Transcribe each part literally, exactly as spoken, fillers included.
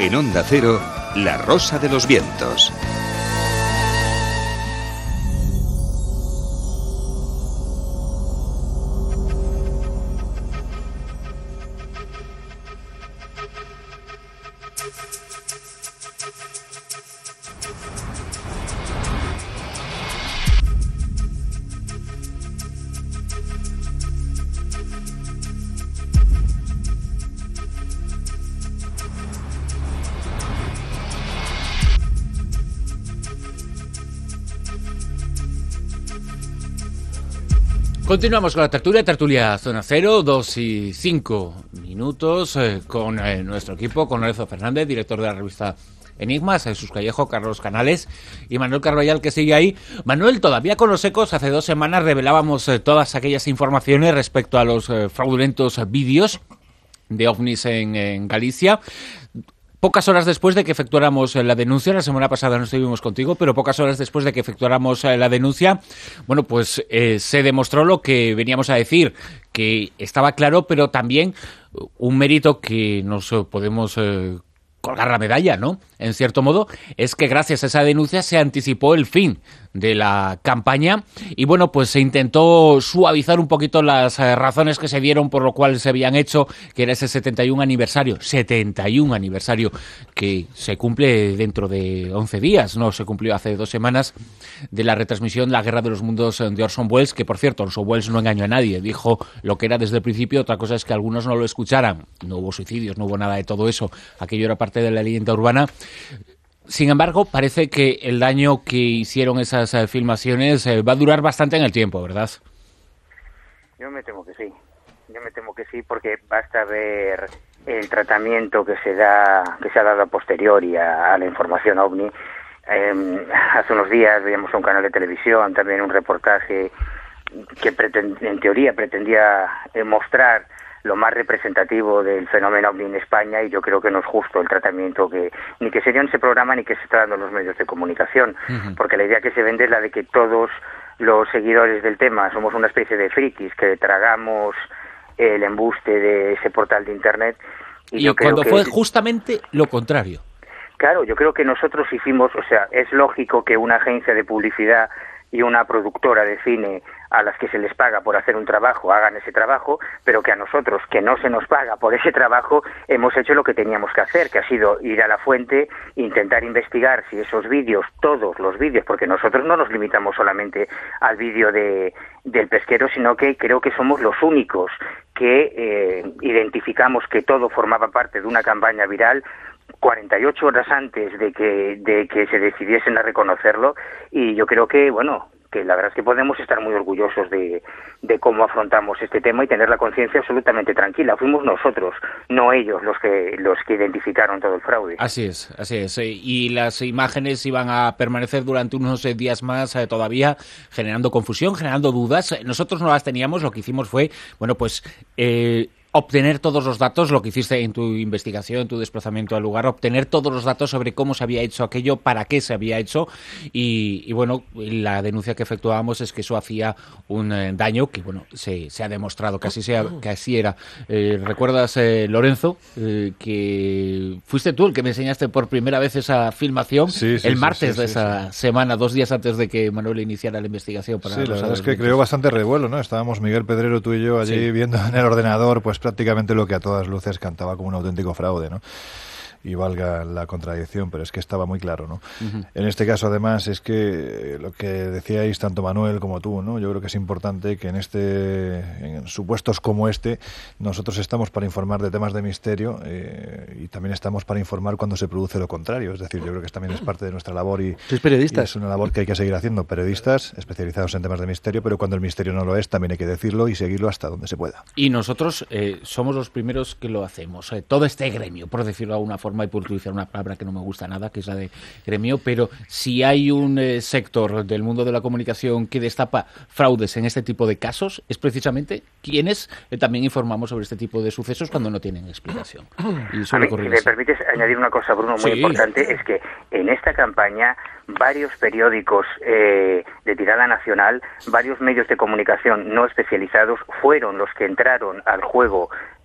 En Onda Cero, La Rosa de los Vientos. Continuamos con la tertulia, tertulia Zona Cero, dos y cinco minutos, eh, con eh, nuestro equipo, con Lorenzo Fernández, director de la revista Enigmas, Jesús Callejo, Carlos Canales y Manuel Carballal, que sigue ahí. Manuel, todavía con los ecos, hace dos semanas revelábamos eh, todas aquellas informaciones respecto a los eh, fraudulentos vídeos de ovnis en, en Galicia. Pocas horas después de que efectuáramos la denuncia, la semana pasada no estuvimos contigo, pero pocas horas después de que efectuáramos la denuncia, bueno, pues eh, se demostró lo que veníamos a decir, que estaba claro, pero también un mérito que nos podemos eh, colgar la medalla, ¿no? En cierto modo, es que gracias a esa denuncia se anticipó el fin de la campaña y bueno, pues se intentó suavizar un poquito las eh, razones que se dieron por lo cual se habían hecho, que era ese setenta y un aniversario, setenta y un aniversario que se cumple dentro de once días, no se cumplió hace dos semanas, de la retransmisión La Guerra de los Mundos de Orson Welles, que por cierto, Orson Welles no engañó a nadie, dijo lo que era desde el principio, otra cosa es que algunos no lo escucharan, no hubo suicidios, no hubo nada de todo eso, aquello era parte de la leyenda urbana. Sin embargo, parece que el daño que hicieron esas eh, filmaciones eh, va a durar bastante en el tiempo, ¿verdad? Yo me temo que sí. Yo me temo que sí, porque basta ver el tratamiento que se da, que se ha dado a posteriori a, a la información ovni. Eh, hace unos días veíamos un canal de televisión, también un reportaje que pretend, en teoría pretendía eh, mostrar lo más representativo del fenómeno ovni en España, y yo creo que no es justo el tratamiento que ni que se dio en ese programa ni que se está dando en los medios de comunicación, uh-huh. porque la idea que se vende es la de que todos los seguidores del tema somos una especie de frikis que tragamos el embuste de ese portal de internet. Y, y yo cuando creo que fue justamente lo contrario. Claro, yo creo que nosotros hicimos, o sea, es lógico que una agencia de publicidad y una productora de cine a las que se les paga por hacer un trabajo hagan ese trabajo, pero que a nosotros, que no se nos paga por ese trabajo, hemos hecho lo que teníamos que hacer, que ha sido ir a la fuente, intentar investigar si esos vídeos, todos los vídeos, porque nosotros no nos limitamos solamente al vídeo de del pesquero, sino que creo que somos los únicos que eh, identificamos que todo formaba parte de una campaña viral cuarenta y ocho horas antes de que de que se decidiesen a reconocerlo, y yo creo que, bueno, que la verdad es que podemos estar muy orgullosos de, de cómo afrontamos este tema y tener la conciencia absolutamente tranquila. Fuimos nosotros, no ellos, los que los que identificaron todo el fraude. Así es, así es. Y las imágenes iban a permanecer durante unos días más eh, todavía, generando confusión, generando dudas. Nosotros no las teníamos, lo que hicimos fue, bueno, pues Eh, obtener todos los datos, lo que hiciste en tu investigación, en tu desplazamiento al lugar, obtener todos los datos sobre cómo se había hecho aquello, para qué se había hecho, y, y bueno, la denuncia que efectuábamos es que eso hacía un eh, daño que, bueno, se, se ha demostrado que así, sea, que así era. Eh, ¿Recuerdas, eh, Lorenzo, eh, que fuiste tú el que me enseñaste por primera vez esa filmación sí, sí, el martes sí, sí, de sí, esa sí. semana, dos días antes de que Manuel iniciara la investigación? Para sí, la verdad es que creó bastante revuelo, ¿no? Estábamos Miguel Pedrero, tú y yo, allí sí. viendo en el ordenador, pues prácticamente lo que a todas luces cantaba como un auténtico fraude, ¿no? Y valga la contradicción, pero es que estaba muy claro, ¿no? Uh-huh. En este caso, además, es que lo que decíais tanto Manuel como tú, ¿no? Yo creo que es importante que en este, en supuestos como este, nosotros estamos para informar de temas de misterio eh, y también estamos para informar cuando se produce lo contrario. Es decir, yo creo que también es parte de nuestra labor y, ¿Sois periodistas? y es una labor que hay que seguir haciendo. Periodistas especializados en temas de misterio, pero cuando el misterio no lo es, también hay que decirlo y seguirlo hasta donde se pueda. Y nosotros eh, somos los primeros que lo hacemos. Eh, todo este gremio, por decirlo de alguna forma, y por utilizar una palabra que no me gusta nada, que es la de gremio, pero si hay un eh, sector del mundo de la comunicación que destapa fraudes en este tipo de casos, es precisamente quienes eh, también informamos sobre este tipo de sucesos cuando no tienen explicación. Y a mí, si me permites añadir una cosa, Bruno, muy sí. importante, es que en esta campaña varios periódicos eh, de tirada nacional, varios medios de comunicación no especializados fueron los que entraron al juego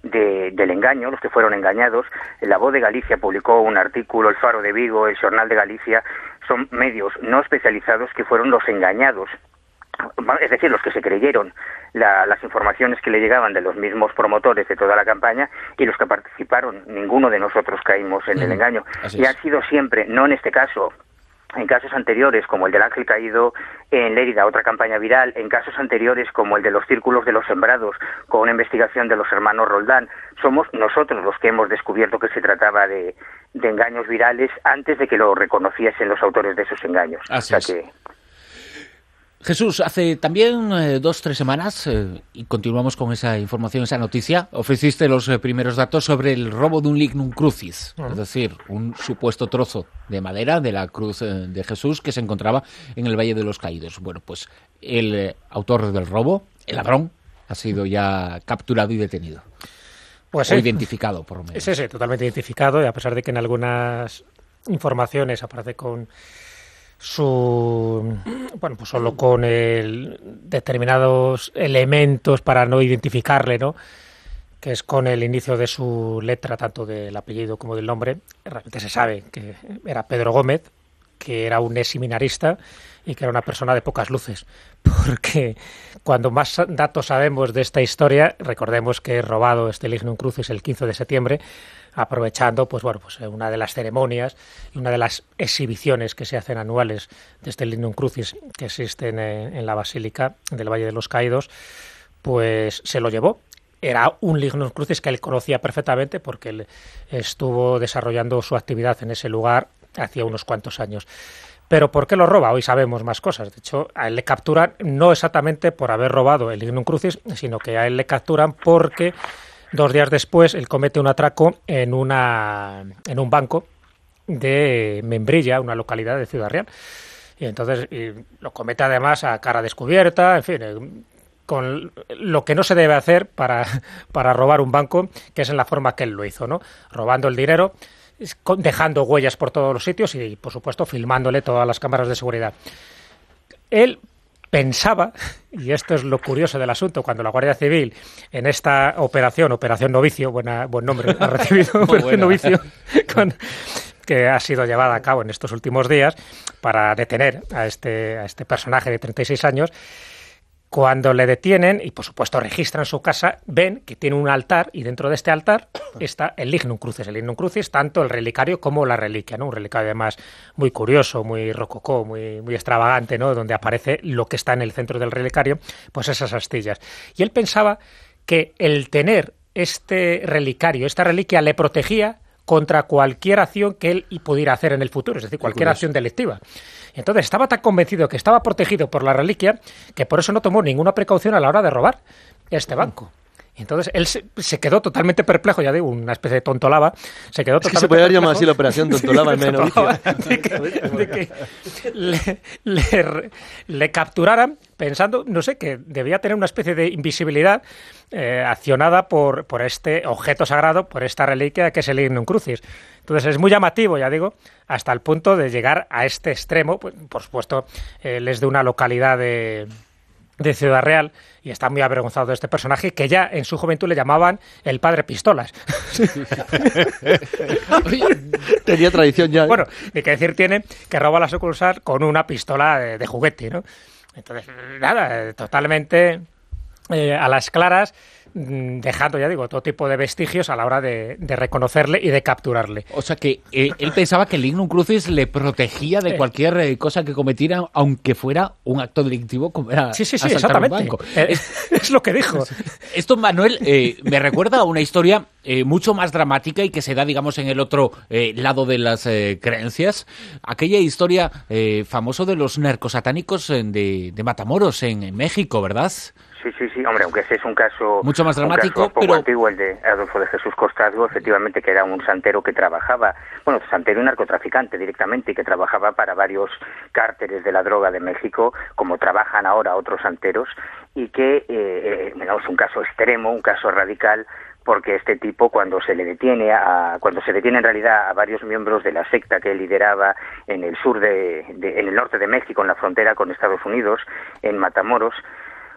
de, del engaño, los que fueron engañados. La Voz de Galicia publicó un artículo, El Faro de Vigo, el Xornal de Galicia, son medios no especializados que fueron los engañados, es decir, los que se creyeron la, las informaciones que le llegaban de los mismos promotores de toda la campaña y los que participaron. Ninguno de nosotros caímos en mm, el engaño. Y ha sido siempre, no en este caso, en casos anteriores como el del Ángel Caído en Lérida, otra campaña viral, en casos anteriores como el de los Círculos de los Sembrados, con una investigación de los hermanos Roldán, somos nosotros los que hemos descubierto que se trataba de, de engaños virales antes de que lo reconociesen los autores de esos engaños. Así o sea es. que... Jesús, hace también eh, dos, tres semanas, eh, y continuamos con esa información, esa noticia, ofreciste los eh, primeros datos sobre el robo de un lignum crucis, uh-huh. es decir, un supuesto trozo de madera de la cruz eh, de Jesús que se encontraba en el Valle de los Caídos. Bueno, pues el eh, autor del robo, el ladrón, ha sido ya capturado y detenido. Pues o sí. identificado, por lo menos. Sí, sí, totalmente identificado, y a pesar de que en algunas informaciones aparece con su bueno pues solo con el determinados elementos para no identificarle, ¿no? Que es con el inicio de su letra, tanto del apellido como del nombre. Realmente se sabe que era Pedro Gómez, que era un ex seminarista y que era una persona de pocas luces, porque cuando más datos sabemos de esta historia, recordemos que he robado este lignum crucis el quince de septiembre, aprovechando pues bueno pues una de las ceremonias y una de las exhibiciones que se hacen anuales de este lignum crucis que existen en, en la Basílica del Valle de los Caídos, pues se lo llevó. Era un lignum crucis que él conocía perfectamente porque él estuvo desarrollando su actividad en ese lugar hacía unos cuantos años. ¿Pero por qué lo roba? Hoy sabemos más cosas. De hecho, a él le capturan no exactamente por haber robado el lignum crucis, sino que a él le capturan porque dos días después él comete un atraco en una en un banco de Membrilla, una localidad de Ciudad Real. Y entonces y lo comete además a cara descubierta, en fin, eh, con lo que no se debe hacer para, para robar un banco, que es en la forma que él lo hizo, ¿no? Robando el dinero, dejando huellas por todos los sitios y, por supuesto, filmándole todas las cámaras de seguridad. Él pensaba, y esto es lo curioso del asunto, cuando la Guardia Civil en esta operación, Operación Novicio, buena, buen nombre ha recibido, Operación Novicio, con, que ha sido llevada a cabo en estos últimos días para detener a este, a este personaje de treinta y seis años, cuando le detienen y, por supuesto, registran su casa, ven que tiene un altar y dentro de este altar está el lignum crucis. El lignum crucis, tanto el relicario como la reliquia, ¿no? Un relicario, además, muy curioso, muy rococó, muy, muy extravagante, ¿no? Donde aparece lo que está en el centro del relicario, pues esas astillas. Y él pensaba que el tener este relicario, esta reliquia, le protegía contra cualquier acción que él pudiera hacer en el futuro, es decir, cualquier acción delictiva. Entonces estaba tan convencido que estaba protegido por la reliquia que por eso no tomó ninguna precaución a la hora de robar este banco. Y entonces él se, se quedó totalmente perplejo, ya digo, una especie de tontolaba, se quedó totalmente es que se puede haber llamado así la operación tontolaba en menos de que, de que le, le, le capturaran pensando, no sé, que debía tener una especie de invisibilidad eh, accionada por, por este objeto sagrado, por esta reliquia que es el lignum crucis. Entonces es muy llamativo, ya digo, hasta el punto de llegar a este extremo. Pues, por supuesto, él es de una localidad de... de Ciudad Real y está muy avergonzado de este personaje que ya en su juventud le llamaban el padre Pistolas. Tenía tradición ya. Bueno, ni que decir tiene que roba la sucursal con una pistola de, de juguete, ¿no? Entonces, nada, totalmente eh, a las claras, dejando, ya digo, todo tipo de vestigios a la hora de, de reconocerle y de capturarle. O sea que eh, él pensaba que el lignum crucis le protegía de cualquier eh, cosa que cometiera, aunque fuera un acto delictivo como era sí, sí, sí, asaltar exactamente. un banco. Es, es lo que dijo. Esto, Manuel, eh, me recuerda a una historia eh, mucho más dramática y que se da, digamos, en el otro eh, lado de las eh, creencias. Aquella historia eh, famosa de los narcosatánicos de, de Matamoros en, en México, ¿verdad? Sí, sí, sí, hombre, aunque ese es un caso mucho más dramático, un caso poco pero antiguo, el de Adolfo de Jesús Costazgo, efectivamente, que era un santero que trabajaba, bueno, santero y narcotraficante directamente, y que trabajaba para varios cárteles de la droga de México, como trabajan ahora otros santeros, y que, eh, eh, bueno, es un caso extremo, un caso radical, porque este tipo, cuando se le detiene, a, cuando se detiene en realidad a varios miembros de la secta que él lideraba en el sur de, de, en el norte de México, en la frontera con Estados Unidos, en Matamoros,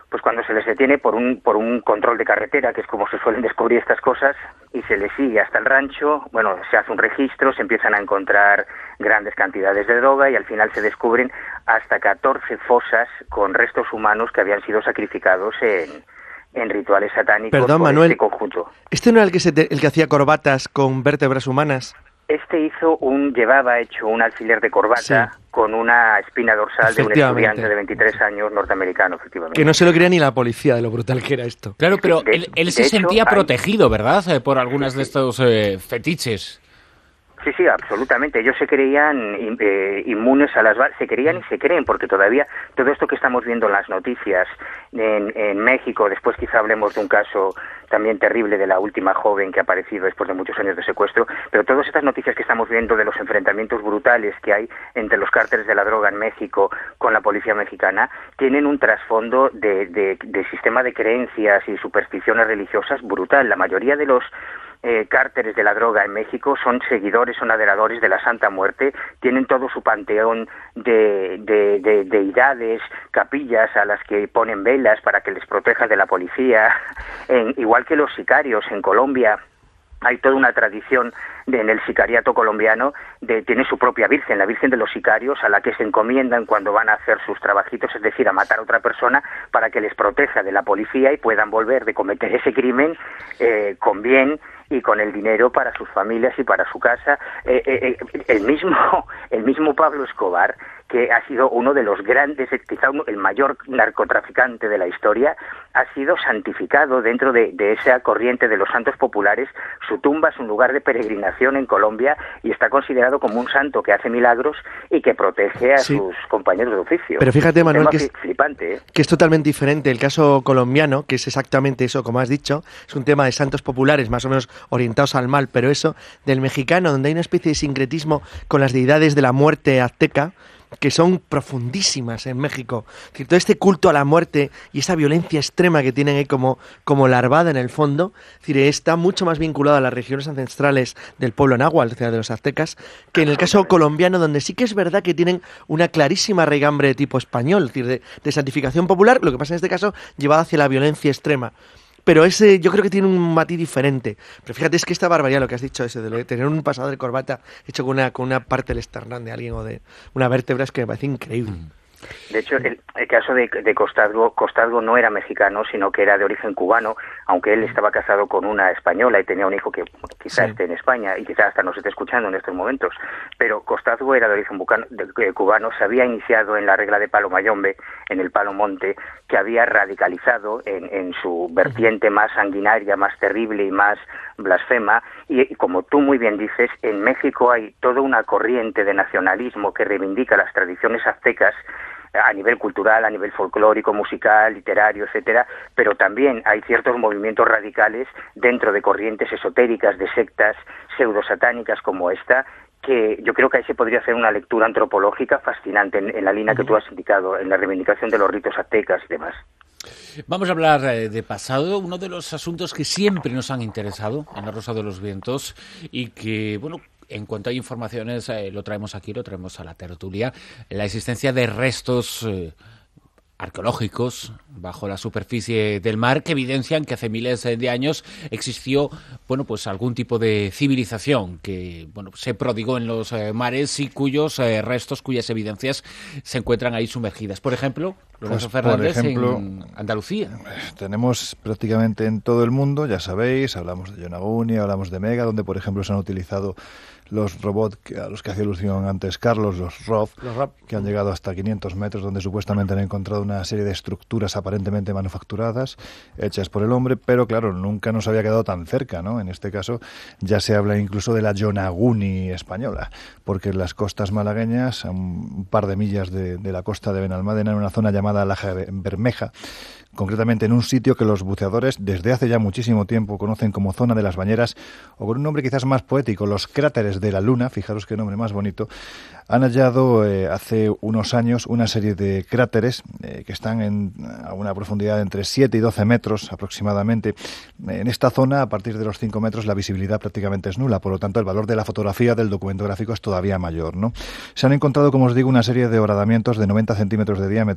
pues cuando se les detiene por un por un control de carretera, que es como se suelen descubrir estas cosas, y se les sigue hasta el rancho, bueno, se hace un registro, se empiezan a encontrar grandes cantidades de droga y al final se descubren hasta catorce fosas con restos humanos que habían sido sacrificados en, en rituales satánicos. Perdón, por Manuel, este conjunto. ¿Este no era el que, se te- el que hacía corbatas con vértebras humanas? Este hizo un, llevaba hecho un alfiler de corbata Sí. con una espina dorsal de un Efectivamente. estudiante de veintitrés años norteamericano, efectivamente. Que no se lo creía ni la policía de lo brutal que era esto. Claro, pero De- él, él de se hecho, sentía hay- protegido, ¿verdad? Eh, por algunas de estos eh, fetiches. Sí, sí, absolutamente. Ellos se creían eh, inmunes a las balas, se creían y se creen, porque todavía todo esto que estamos viendo en las noticias en, en México, después quizá hablemos de un caso también terrible de la última joven que ha aparecido después de muchos años de secuestro, pero todas estas noticias que estamos viendo de los enfrentamientos brutales que hay entre los cárteles de la droga en México con la policía mexicana, tienen un trasfondo de, de, de sistema de creencias y supersticiones religiosas brutal. La mayoría de los Eh, cárteles de la droga en México son seguidores, son adoradores de la Santa Muerte, tienen todo su panteón de, de, de deidades, capillas a las que ponen velas para que les proteja de la policía, en, igual que los sicarios en Colombia. Hay toda una tradición de, en el sicariato colombiano, de, tiene su propia virgen, la Virgen de los Sicarios, a la que se encomiendan cuando van a hacer sus trabajitos, es decir, a matar a otra persona para que les proteja de la policía y puedan volver de cometer ese crimen eh, con bien y con el dinero para sus familias y para su casa. Eh, eh, eh, el mismo el mismo Pablo Escobar, que ha sido uno de los grandes, quizá uno, el mayor narcotraficante de la historia, ha sido santificado dentro de, de esa corriente de los santos populares. Su tumba es un lugar de peregrinación en Colombia y está considerado como un santo que hace milagros y que protege a Sí. sus compañeros de oficio. Pero fíjate, Un Manuel, tema que es- flipante, ¿eh? Que es totalmente diferente. El caso colombiano, que es exactamente eso, como has dicho, es un tema de santos populares, más o menos orientados al mal, pero eso, del mexicano, donde hay una especie de sincretismo con las deidades de la muerte azteca, que son profundísimas en México. Es decir, todo este culto a la muerte y esa violencia extrema que tienen ahí como, como larvada en el fondo, es decir, está mucho más vinculado a las regiones ancestrales del pueblo náhuatl, o sea, de los aztecas, que en el caso colombiano, donde sí que es verdad que tienen una clarísima raigambre de tipo español, es decir, de, de santificación popular, lo que pasa en este caso llevado hacia la violencia extrema. Pero ese yo creo que tiene un matiz diferente. Pero fíjate, es que esta barbaridad, lo que has dicho, ese de, lo de tener un pasador de corbata hecho con una, con una parte del esternón de alguien o de una vértebra, es que me parece increíble. De hecho, el, el caso de, de Costazgo, Costazgo no era mexicano, sino que era de origen cubano, aunque él estaba casado con una española y tenía un hijo que quizá Sí. esté en España y quizá hasta nos esté escuchando en estos momentos. Pero Costazgo era de origen bucano, de, de, cubano, se había iniciado en la regla de Palo Mayombe, en el Palo Monte, que había radicalizado en, en su vertiente más sanguinaria, más terrible y más blasfema. Y, y como tú muy bien dices, en México hay toda una corriente de nacionalismo que reivindica las tradiciones aztecas a nivel cultural, a nivel folclórico, musical, literario, etcétera, pero también hay ciertos movimientos radicales dentro de corrientes esotéricas, de sectas pseudosatánicas como esta, que yo creo que ahí se podría hacer una lectura antropológica fascinante en, en la línea que tú has indicado, en la reivindicación de los ritos aztecas y demás. Vamos a hablar eh, de pasado, uno de los asuntos que siempre nos han interesado en La Rosa de los Vientos y que, bueno, en cuanto hay informaciones, eh, lo traemos aquí, lo traemos a la tertulia, la existencia de restos eh, arqueológicos bajo la superficie del mar que evidencian que hace miles de años existió, bueno, pues algún tipo de civilización que, bueno, se prodigó en los eh, mares y cuyos eh, restos, cuyas evidencias se encuentran ahí sumergidas. Por ejemplo, Lorenzo Pues, Fernández por ejemplo, en Andalucía. Tenemos prácticamente en todo el mundo, ya sabéis, hablamos de Yonaguni, hablamos de Mega, donde por ejemplo se han utilizado los robots que, a los que hacía alusión antes Carlos, los R O V, Los R O V. que han llegado hasta quinientos metros, donde supuestamente han encontrado una serie de estructuras aparentemente manufacturadas, hechas por el hombre, pero claro, nunca nos había quedado tan cerca, ¿no? En este caso ya se habla incluso de la Yonaguni española, porque en las costas malagueñas, a un par de millas de, de la costa de Benalmádena, en una zona llamada Laja Bermeja, concretamente en un sitio que los buceadores desde hace ya muchísimo tiempo conocen como Zona de las Bañeras, o con un nombre quizás más poético, los cráteres de la Luna, fijaros qué nombre más bonito, han hallado eh, hace unos años una serie de cráteres eh, que están en, a una profundidad de entre siete y doce metros aproximadamente. En esta zona, a partir de los cinco metros, la visibilidad prácticamente es nula, por lo tanto el valor de la fotografía del documento gráfico es todavía mayor, ¿no? Se han encontrado, como os digo, una serie de horadamientos de noventa centímetros de diámetro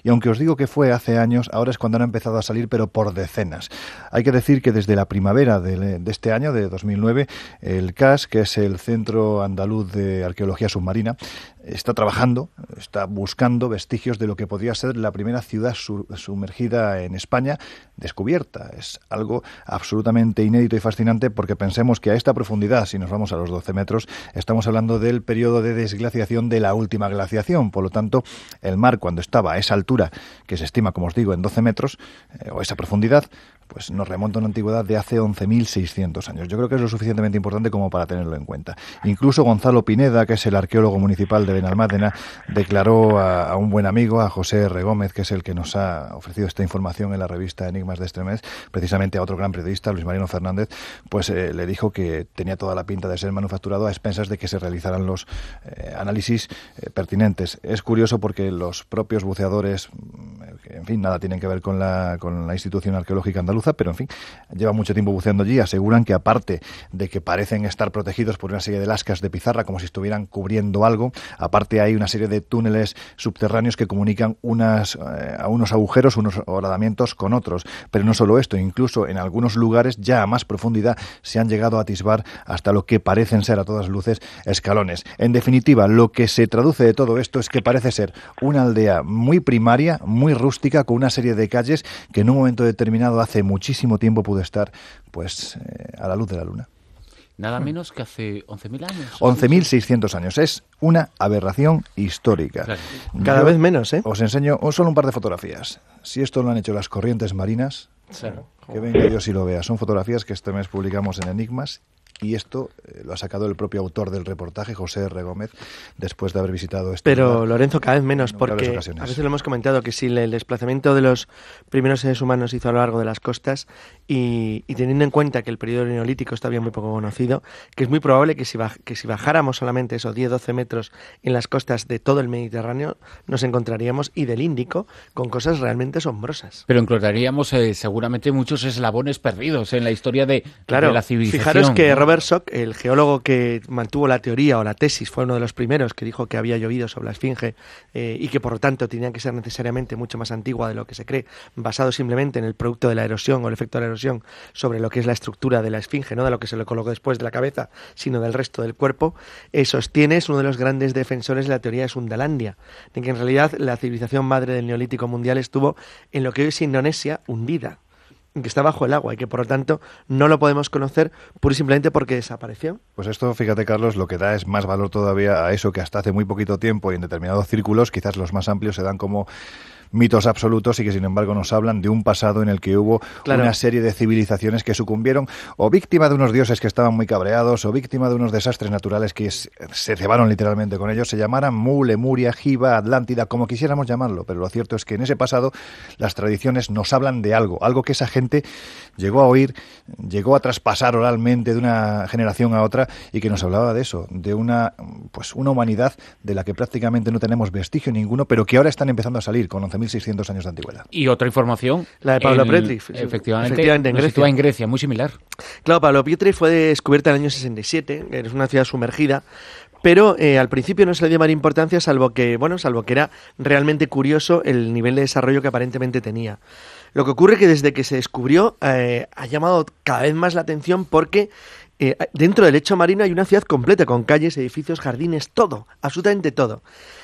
y aunque os digo que fue hace años, ahora es cuando han empezado a salir, pero por decenas. Hay que decir que desde la primavera de, de este año, de dos mil nueve, el C A S, que es el Centro Andaluz de Arqueología Submarina, está trabajando, está buscando vestigios de lo que podría ser la primera ciudad su- sumergida en España descubierta. Es algo absolutamente inédito y fascinante, porque pensemos que a esta profundidad, si nos vamos a los doce metros, estamos hablando del periodo de desglaciación de la última glaciación. Por lo tanto, el mar, cuando estaba a esa altura, que se estima, como os digo, en doce metros, eh, o esa profundidad, pues nos remonta a una antigüedad de hace once mil seiscientos años. Yo creo que es lo suficientemente importante como para tenerlo en cuenta. Incluso Gonzalo Pineda, que es el arqueólogo municipal de Benalmádena, declaró a, a un buen amigo, a José R. Gómez, que es el que nos ha ofrecido esta información en la revista Enigmas de este mes, precisamente a otro gran periodista, Luis Mariano Fernández, pues eh, le dijo que tenía toda la pinta de ser manufacturado a expensas de que se realizaran los eh, análisis eh, pertinentes. Es curioso porque los propios buceadores, en fin, nada tienen que ver con la, con la institución arqueológica andaluza, pero en fin, llevan mucho tiempo buceando allí, aseguran que aparte de que parecen estar protegidos por una serie de lascas de pizarra, como si estuvieran cubriendo algo, aparte hay una serie de túneles subterráneos que comunican unas, eh, a unos agujeros, unos horadamientos con otros. Pero no solo esto, incluso en algunos lugares ya a más profundidad se han llegado a atisbar hasta lo que parecen ser a todas luces escalones. En definitiva, lo que se traduce de todo esto es que parece ser una aldea muy primaria, muy rústica, con una serie de calles que en un momento determinado hace muchísimo tiempo pudo estar pues eh, a la luz de la luna. Nada menos que hace once mil años. once mil seiscientos años. Es una aberración histórica. Claro. Cada Yo vez menos, ¿eh? Os enseño solo un par de fotografías. Si esto lo han hecho las corrientes marinas, Claro. que venga Dios y lo vea. Son fotografías que este mes publicamos en Enigmas. Y esto eh, lo ha sacado el propio autor del reportaje, José R. Gómez, después de haber visitado este Pero, lugar. Lorenzo, cada vez menos, Innumerables porque ocasiones. a veces lo hemos comentado que si el desplazamiento de los primeros seres humanos se hizo a lo largo de las costas y, y teniendo en cuenta que el periodo neolítico está bien muy poco conocido, que es muy probable que si, baj- que si bajáramos solamente esos diez a doce metros en las costas de todo el Mediterráneo, nos encontraríamos, y del Índico, con cosas realmente asombrosas. Pero encontraríamos eh, seguramente muchos eslabones perdidos en la historia de, Claro, de la civilización. fijaros que ¿no? Robert Schoch, el geólogo que mantuvo la teoría o la tesis, fue uno de los primeros que dijo que había llovido sobre la Esfinge eh, y que por lo tanto tenía que ser necesariamente mucho más antigua de lo que se cree, basado simplemente en el producto de la erosión o el efecto de la erosión sobre lo que es la estructura de la Esfinge, no de lo que se le colocó después de la cabeza, sino del resto del cuerpo. Eh, sostiene, es uno de los grandes defensores de la teoría de Sundalandia, de que en realidad la civilización madre del Neolítico mundial estuvo en lo que hoy es Indonesia hundida, que está bajo el agua y que por lo tanto no lo podemos conocer pura y simplemente porque desapareció. Pues esto, fíjate, Carlos, lo que da es más valor todavía a eso que hasta hace muy poquito tiempo y en determinados círculos, quizás los más amplios, se dan como mitos absolutos y que sin embargo nos hablan de un pasado en el que hubo Claro. una serie de civilizaciones que sucumbieron o víctima de unos dioses que estaban muy cabreados o víctima de unos desastres naturales que es- se cebaron literalmente con ellos, se llamaran Mu, Lemuria, Giva, Atlántida, como quisiéramos llamarlo, pero lo cierto es que en ese pasado las tradiciones nos hablan de algo, algo que esa gente llegó a oír, llegó a traspasar oralmente de una generación a otra y que nos hablaba de eso, de una pues una humanidad de la que prácticamente no tenemos vestigio ninguno, pero que ahora están empezando a salir con once mil seiscientos años de antigüedad. Y otra información. La de Pablo el- Petri, Efectivamente, efectivamente, en nos Grecia. sitúa en Grecia, muy similar. Claro, Pablo Pietri fue descubierta en el año sesenta y siete, es una ciudad sumergida, pero eh, al principio no se le dio más importancia, salvo que, bueno, salvo que era realmente curioso el nivel de desarrollo que aparentemente tenía. Lo que ocurre es que desde que se descubrió eh, ha llamado cada vez más la atención porque eh, dentro del lecho marino hay una ciudad completa con calles, edificios, jardines, todo, absolutamente todo.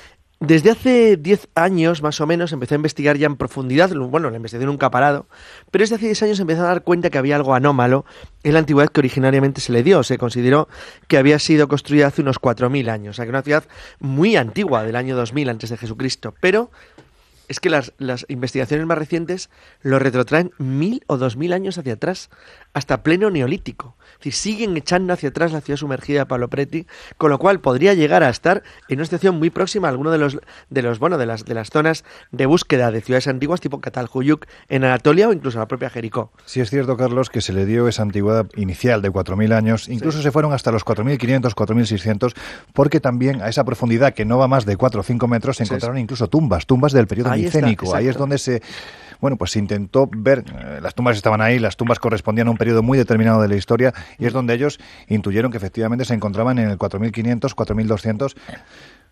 Desde hace diez años, más o menos, empecé a investigar ya en profundidad, bueno, la investigación nunca ha parado, pero desde hace diez años empecé a dar cuenta que había algo anómalo en la antigüedad que originariamente se le dio. Se consideró que había sido construida hace unos cuatro mil años, o sea, que una ciudad muy antigua, del año dos mil antes de Jesucristo, pero es que las, las investigaciones más recientes lo retrotraen mil o dos mil años hacia atrás, hasta pleno neolítico. Es decir, siguen echando hacia atrás la ciudad sumergida de Pablo Petri, con lo cual podría llegar a estar en una situación muy próxima a alguno de los de los bueno de las de las zonas de búsqueda de ciudades antiguas tipo Catalhuyuk en Anatolia o incluso la propia Jericó. Sí es cierto, Carlos, que se le dio esa antigüedad inicial de cuatro mil años, incluso sí. se fueron hasta los cuatro mil quinientos, cuatro mil seiscientos, porque también a esa profundidad que no va más de cuatro o cinco metros se encontraron sí. incluso tumbas, tumbas del periodo ahí micénico. Está, ahí es donde se... Bueno, pues se intentó ver, eh, las tumbas estaban ahí, las tumbas correspondían a un periodo muy determinado de la historia y es donde ellos intuyeron que efectivamente se encontraban en el cuatro mil quinientos, cuatro mil doscientos,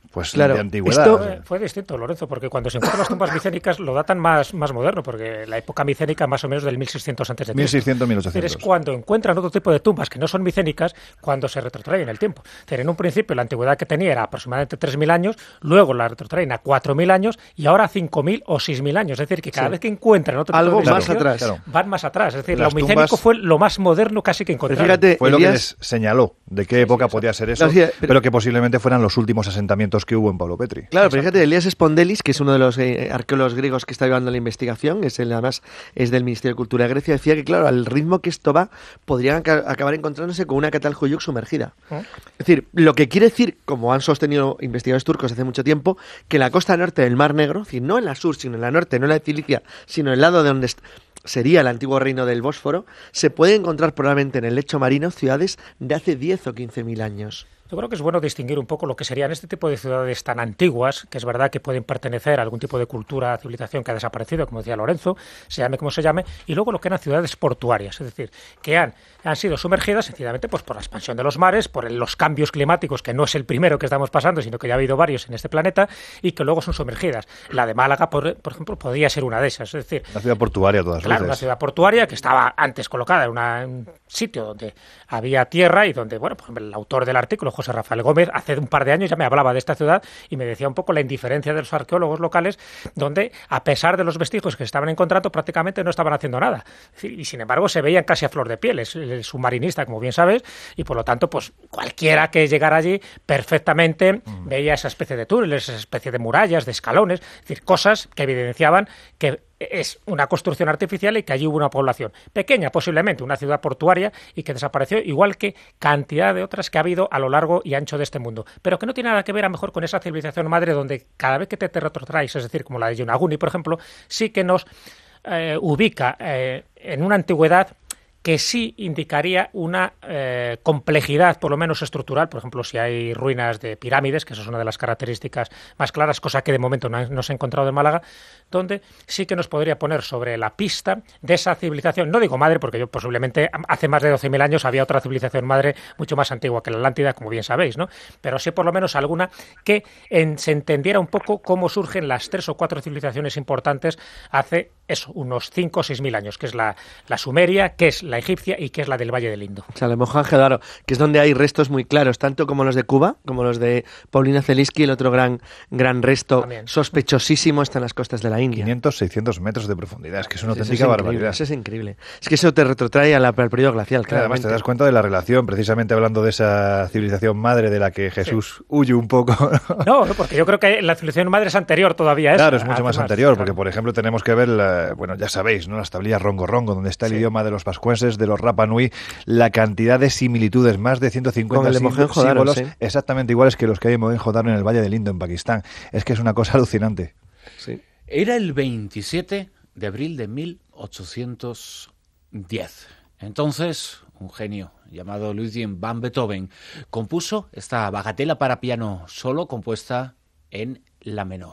pues claro, de antigüedad. Esto fue, fue distinto, Lorenzo, porque cuando se encuentran las tumbas micénicas lo datan más, más moderno, porque la época micénica más o menos del mil seiscientos antes de Cristo. mil seiscientos, mil ochocientos. Es decir, es cuando encuentran otro tipo de tumbas que no son micénicas, cuando se retrotraen en el tiempo. Es decir, en un principio la antigüedad que tenía era aproximadamente tres mil años, luego la retrotraen a cuatro mil años y ahora a cinco mil o seis mil años. Es decir, que cada sí. vez que encuentran otro algo tipo de más situación, atrás, claro. van más atrás. Es decir, Las lo micénico tumbas... fue lo más moderno casi que encontraron. Pero fíjate, Fue lo Elías... que les señaló de qué época sí, podía ser eso, no, sí, pero... pero que posiblemente fueran los últimos asentamientos que hubo en Pablo Petri. Claro, pero fíjate, Elías Spondelis, que es uno de los eh, arqueólogos griegos que está llevando la investigación, es el, además es del Ministerio de Cultura de Grecia, decía que, claro, al ritmo que esto va, podrían aca- acabar encontrándose con una Catalhuyuk sumergida. ¿Eh? Es decir, lo que quiere decir, como han sostenido investigadores turcos hace mucho tiempo, que la costa norte del Mar Negro, es decir, no en la sur, sino en la norte, no en la de Cilicia, sino en el lado de donde est- sería el antiguo reino del Bósforo, se puede encontrar probablemente en el lecho marino ciudades de hace diez o quince mil años. Yo creo que es bueno distinguir un poco lo que serían este tipo de ciudades tan antiguas, que es verdad que pueden pertenecer a algún tipo de cultura, civilización que ha desaparecido, como decía Lorenzo, se llame como se llame, y luego lo que eran ciudades portuarias, es decir, que han, han sido sumergidas sencillamente pues, por la expansión de los mares, por el, los cambios climáticos, que no es el primero que estamos pasando, sino que ya ha habido varios en este planeta, y que luego son sumergidas. La de Málaga, por, por ejemplo, podría ser una de esas, es decir... Una ciudad portuaria, todas Claro, luces. una ciudad portuaria que estaba antes colocada en una, un sitio donde había tierra y donde, bueno, por ejemplo, el autor del artículo, José Rafael Gómez, hace un par de años ya me hablaba de esta ciudad y me decía un poco la indiferencia de los arqueólogos locales, donde, a pesar de los vestigios que estaban encontrando, prácticamente no estaban haciendo nada. Y, sin embargo, se veían casi a flor de piel. Es el submarinista, como bien sabes, y por lo tanto, pues cualquiera que llegara allí perfectamente mm. veía esa especie de túneles, esa especie de murallas, de escalones, es decir, cosas que evidenciaban que es una construcción artificial y que allí hubo una población pequeña, posiblemente, una ciudad portuaria y que desapareció, igual que cantidad de otras que ha habido a lo largo y ancho de este mundo, pero que no tiene nada que ver a lo mejor con esa civilización madre donde cada vez que te, te retrotraes, es decir, como la de Yonaguni, por ejemplo, sí que nos eh, ubica eh, en una antigüedad que sí indicaría una eh, complejidad, por lo menos estructural. Por ejemplo, si hay ruinas de pirámides, que eso es una de las características más claras, cosa que de momento no, no se ha encontrado en Málaga, donde sí que nos podría poner sobre la pista de esa civilización. No digo madre, porque yo posiblemente hace más de doce mil años había otra civilización madre mucho más antigua que la Atlántida, como bien sabéis, ¿no? Pero sí por lo menos alguna que en, se entendiera un poco cómo surgen las tres o cuatro civilizaciones importantes hace eso, unos cinco o seis mil años, que es la, la Sumeria, que es la egipcia y que es la del Valle del Indo. O sea, el Mohenjo-Daro, que es donde hay restos muy claros, tanto como los de Cuba, como los de Paulina Zelinsky, el otro gran, gran resto También. sospechosísimo está en las costas de la India. quinientos, seiscientos metros de profundidad, es que es una Sí, auténtica es barbaridad. Eso es increíble. Es que eso te retrotrae a la, al periodo glacial, claro. Además claramente. te das cuenta de la relación, precisamente hablando de esa civilización madre de la que Jesús sí. huye un poco. No, no, porque yo creo que la civilización madre es anterior todavía a esa. Claro, es mucho más, más anterior, claro. porque por ejemplo tenemos que ver, la, bueno, ya sabéis, ¿no? Las tablillas Rongo Rongo, donde está el sí. idioma de los pascuenses, de los Rapa Nui, la cantidad de similitudes, más de ciento cincuenta sí, símbolos sí. exactamente iguales que los que hay en Mohenjo-Daro en el Valle del Indo, en Pakistán. Es que es una cosa alucinante. Sí. Era el veintisiete de abril de mil ochocientos diez. Entonces, un genio llamado Ludwig van Beethoven compuso esta bagatela para piano solo compuesta en la menor,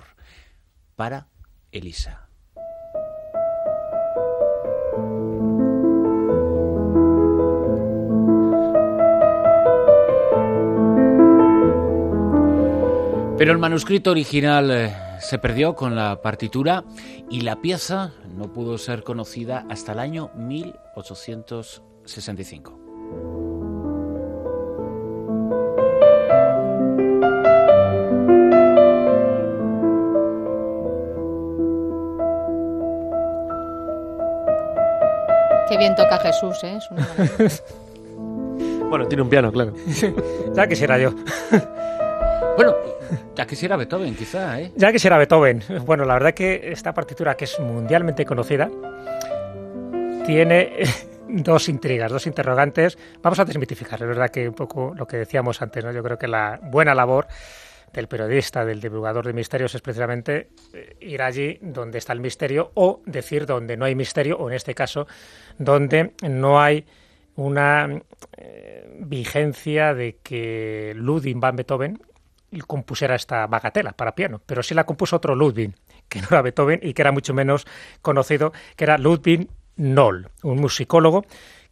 para Elisa. Pero el manuscrito original eh, se perdió con la partitura y la pieza no pudo ser conocida hasta el año mil ochocientos sesenta y cinco. Qué bien toca Jesús, ¿eh? Es una bueno, tiene un piano, claro. Ya quisiera yo. Bueno, ya quisiera Beethoven, quizá, ¿eh? Ya quisiera Beethoven. Bueno, la verdad que esta partitura, que es mundialmente conocida, tiene dos intrigas, dos interrogantes. Vamos a desmitificar, es verdad que un poco lo que decíamos antes, ¿no? Yo creo que la buena labor del periodista, del divulgador de misterios, es precisamente ir allí donde está el misterio o decir donde no hay misterio, o en este caso, donde no hay una eh, vigencia de que Ludwig van Beethoven compusiera esta bagatela para piano, pero sí la compuso otro Ludwig, que no era Beethoven y que era mucho menos conocido, que era Ludwig Noll, un musicólogo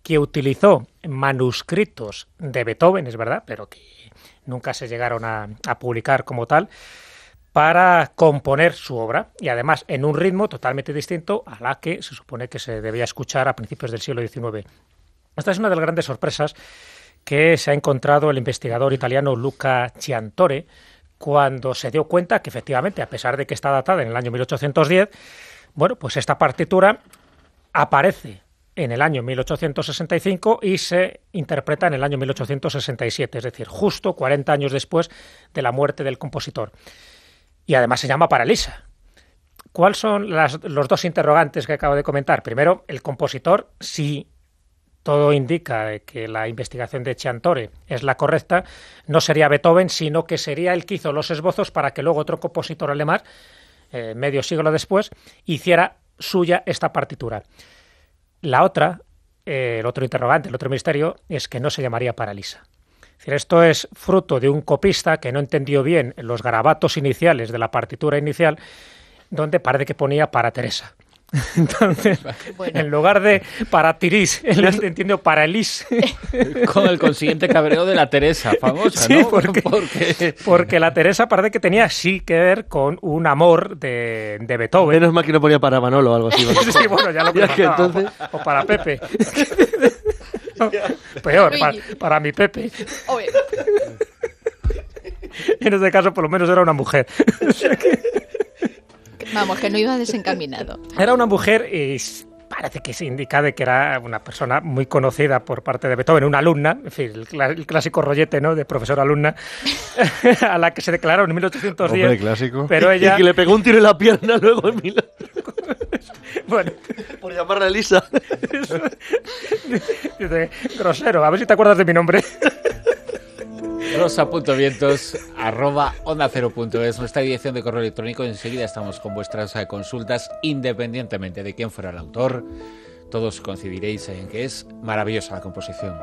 que utilizó manuscritos de Beethoven, es verdad, pero que nunca se llegaron a, a publicar como tal, para componer su obra, y además en un ritmo totalmente distinto a la que se supone que se debía escuchar a principios del siglo diecinueve. Esta es una de las grandes sorpresas que se ha encontrado el investigador italiano Luca Ciantore cuando se dio cuenta que efectivamente, a pesar de que está datada en el año mil ochocientos diez, bueno, pues esta partitura aparece en el año mil ochocientos sesenta y cinco y se interpreta en el año mil ochocientos sesenta y siete, es decir, justo cuarenta años después de la muerte del compositor. Y además se llama Paralisa. ¿Cuáles son las, los dos interrogantes que acabo de comentar? Primero, el compositor, si todo indica que la investigación de Ciantore es la correcta, no sería Beethoven, sino que sería el que hizo los esbozos para que luego otro compositor alemán, eh, medio siglo después, hiciera suya esta partitura. La otra, eh, el otro interrogante, el otro misterio, es que no se llamaría Paralisa. Es decir, esto es fruto de un copista que no entendió bien los garabatos iniciales de la partitura inicial, donde parece que ponía para Teresa. Entonces, bueno, en lugar de para Tirís, él entendió para Elis. Con el consiguiente cabreo de la Teresa, famosa, sí, ¿no? Porque, porque... porque la Teresa parece que tenía sí que ver con un amor de, de Beethoven. Menos mal que no ponía para Manolo o algo así. Sí, bueno, ya lo que entonces... o, o para Pepe. No, peor, para, para mi Pepe. Oye. En este caso, por lo menos, era una mujer. Vamos, que no iba desencaminado. Era una mujer y parece que se indica de que era una persona muy conocida por parte de Beethoven, una alumna, en fin, el, el clásico rollete, ¿no?, de profesor-alumna, a la que se declararon en mil ochocientos diez. Hombre, clásico. Pero ella... Y que le pegó un tiro en la pierna luego en mil... Bueno, por llamarla Elisa. Dice, grosero, a ver si te acuerdas de mi nombre. rosa.vientos arroba onda cero punto es nuestra dirección de correo electrónico. Enseguida estamos con vuestras consultas, independientemente de quién fuera el autor. Todos coincidiréis en que es maravillosa la composición.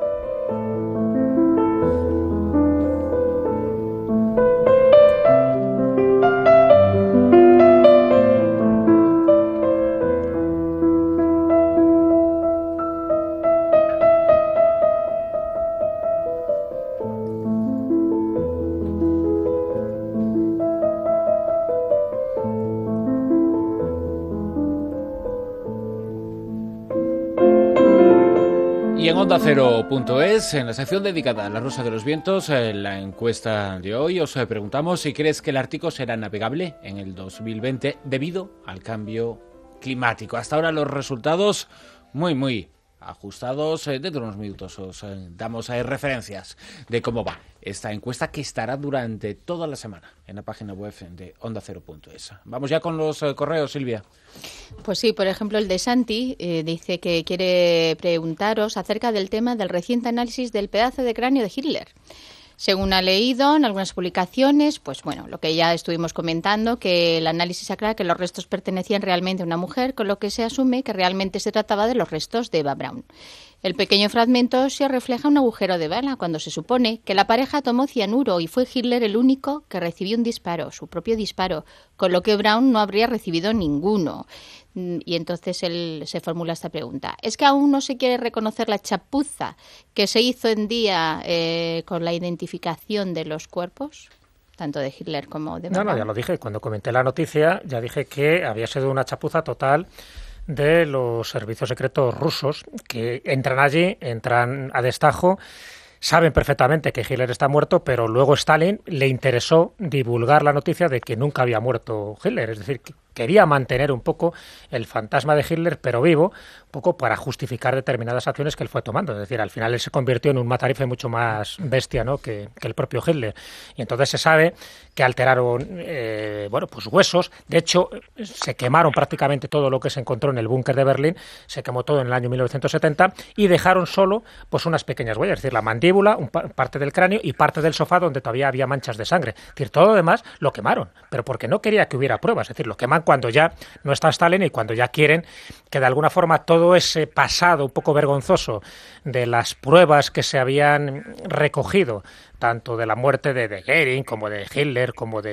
Y en onda cero punto es, en la sección dedicada a la Rosa de los Vientos, en la encuesta de hoy, os preguntamos si crees que el Ártico será navegable en el dos mil veinte debido al cambio climático. Hasta ahora los resultados muy, muy ajustados. Dentro de unos minutos os damos referencias de cómo va esta encuesta, que estará durante toda la semana en la página web de onda cero punto es. Vamos ya con los correos, Silvia. Pues sí, por ejemplo, el de Santi eh, dice que quiere preguntaros acerca del tema del reciente análisis del pedazo de cráneo de Hitler. Según ha leído en algunas publicaciones, pues bueno, lo que ya estuvimos comentando, que el análisis aclara que los restos pertenecían realmente a una mujer, con lo que se asume que realmente se trataba de los restos de Eva Braun. El pequeño fragmento se refleja un agujero de bala cuando se supone que la pareja tomó cianuro y fue Hitler el único que recibió un disparo, su propio disparo, con lo que Braun no habría recibido ninguno. Y entonces él se formula esta pregunta. ¿Es que aún no se quiere reconocer la chapuza que se hizo en día eh, con la identificación de los cuerpos, tanto de Hitler como de Braun? No, no, ya lo dije. Cuando comenté la noticia, ya dije que había sido una chapuza total de los servicios secretos rusos, que entran allí, entran a destajo, saben perfectamente que Hitler está muerto, pero luego Stalin le interesó divulgar la noticia de que nunca había muerto Hitler. Es decir, que quería mantener un poco el fantasma de Hitler, pero vivo, un poco para justificar determinadas acciones que él fue tomando. Es decir, al final él se convirtió en un matarife mucho más bestia, ¿no?, que, que el propio Hitler. Y entonces se sabe que alteraron eh, bueno, pues huesos. De hecho, se quemaron prácticamente todo lo que se encontró en el búnker de Berlín. Se quemó todo en el año mil novecientos setenta y dejaron solo pues unas pequeñas huellas. Es decir, la mandíbula, un pa- parte del cráneo y parte del sofá donde todavía había manchas de sangre. Es decir, todo lo demás lo quemaron, pero porque no quería que hubiera pruebas. Es decir, lo queman cuando ya no está Stalin y cuando ya quieren que de alguna forma todo ese pasado un poco vergonzoso de las pruebas que se habían recogido, tanto de la muerte de, de Goering como de Hitler, como de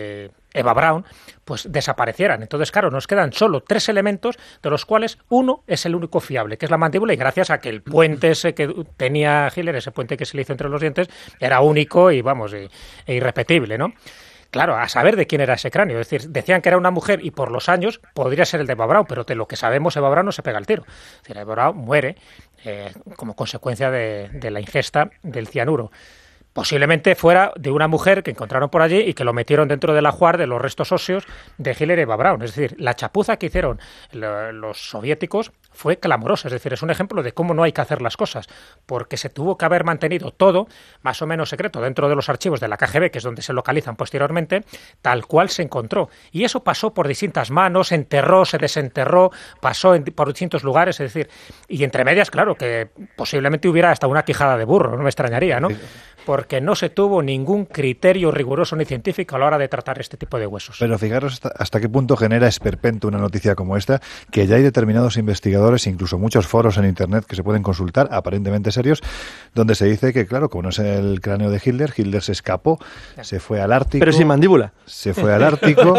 Eva Braun, pues desaparecieran. Entonces, claro, nos quedan solo tres elementos, de los cuales uno es el único fiable, que es la mandíbula, y gracias a que el puente ese que tenía Hitler, ese puente que se le hizo entre los dientes, era único y, vamos, e, e irrepetible, ¿no? Claro, a saber de quién era ese cráneo. Es decir, decían que era una mujer y por los años podría ser el de Eva Braun, pero de lo que sabemos, Eva Braun no se pega el tiro. Es decir, Eva Braun muere eh, como consecuencia de, de la ingesta del cianuro. Posiblemente fuera de una mujer que encontraron por allí y que lo metieron dentro del ajuar de los restos óseos de Hitler y Eva Braun. Es decir, la chapuza que hicieron los soviéticos fue clamorosa. Es decir, es un ejemplo de cómo no hay que hacer las cosas, porque se tuvo que haber mantenido todo más o menos secreto dentro de los archivos de la K G B, que es donde se localizan posteriormente, tal cual se encontró. Y eso pasó por distintas manos, se enterró, se desenterró, pasó en, por distintos lugares, es decir, y entre medias, claro, que posiblemente hubiera hasta una quijada de burro, no me extrañaría, ¿no? Porque no se tuvo ningún criterio riguroso ni científico a la hora de tratar este tipo de huesos. Pero fijaros hasta, hasta qué punto genera esperpento una noticia como esta, que ya hay determinados investigadores, incluso muchos foros en Internet que se pueden consultar, aparentemente serios, donde se dice que, claro, como no es el cráneo de Hitler, Hitler se escapó, se fue al Ártico... Pero sin mandíbula. Se fue al Ártico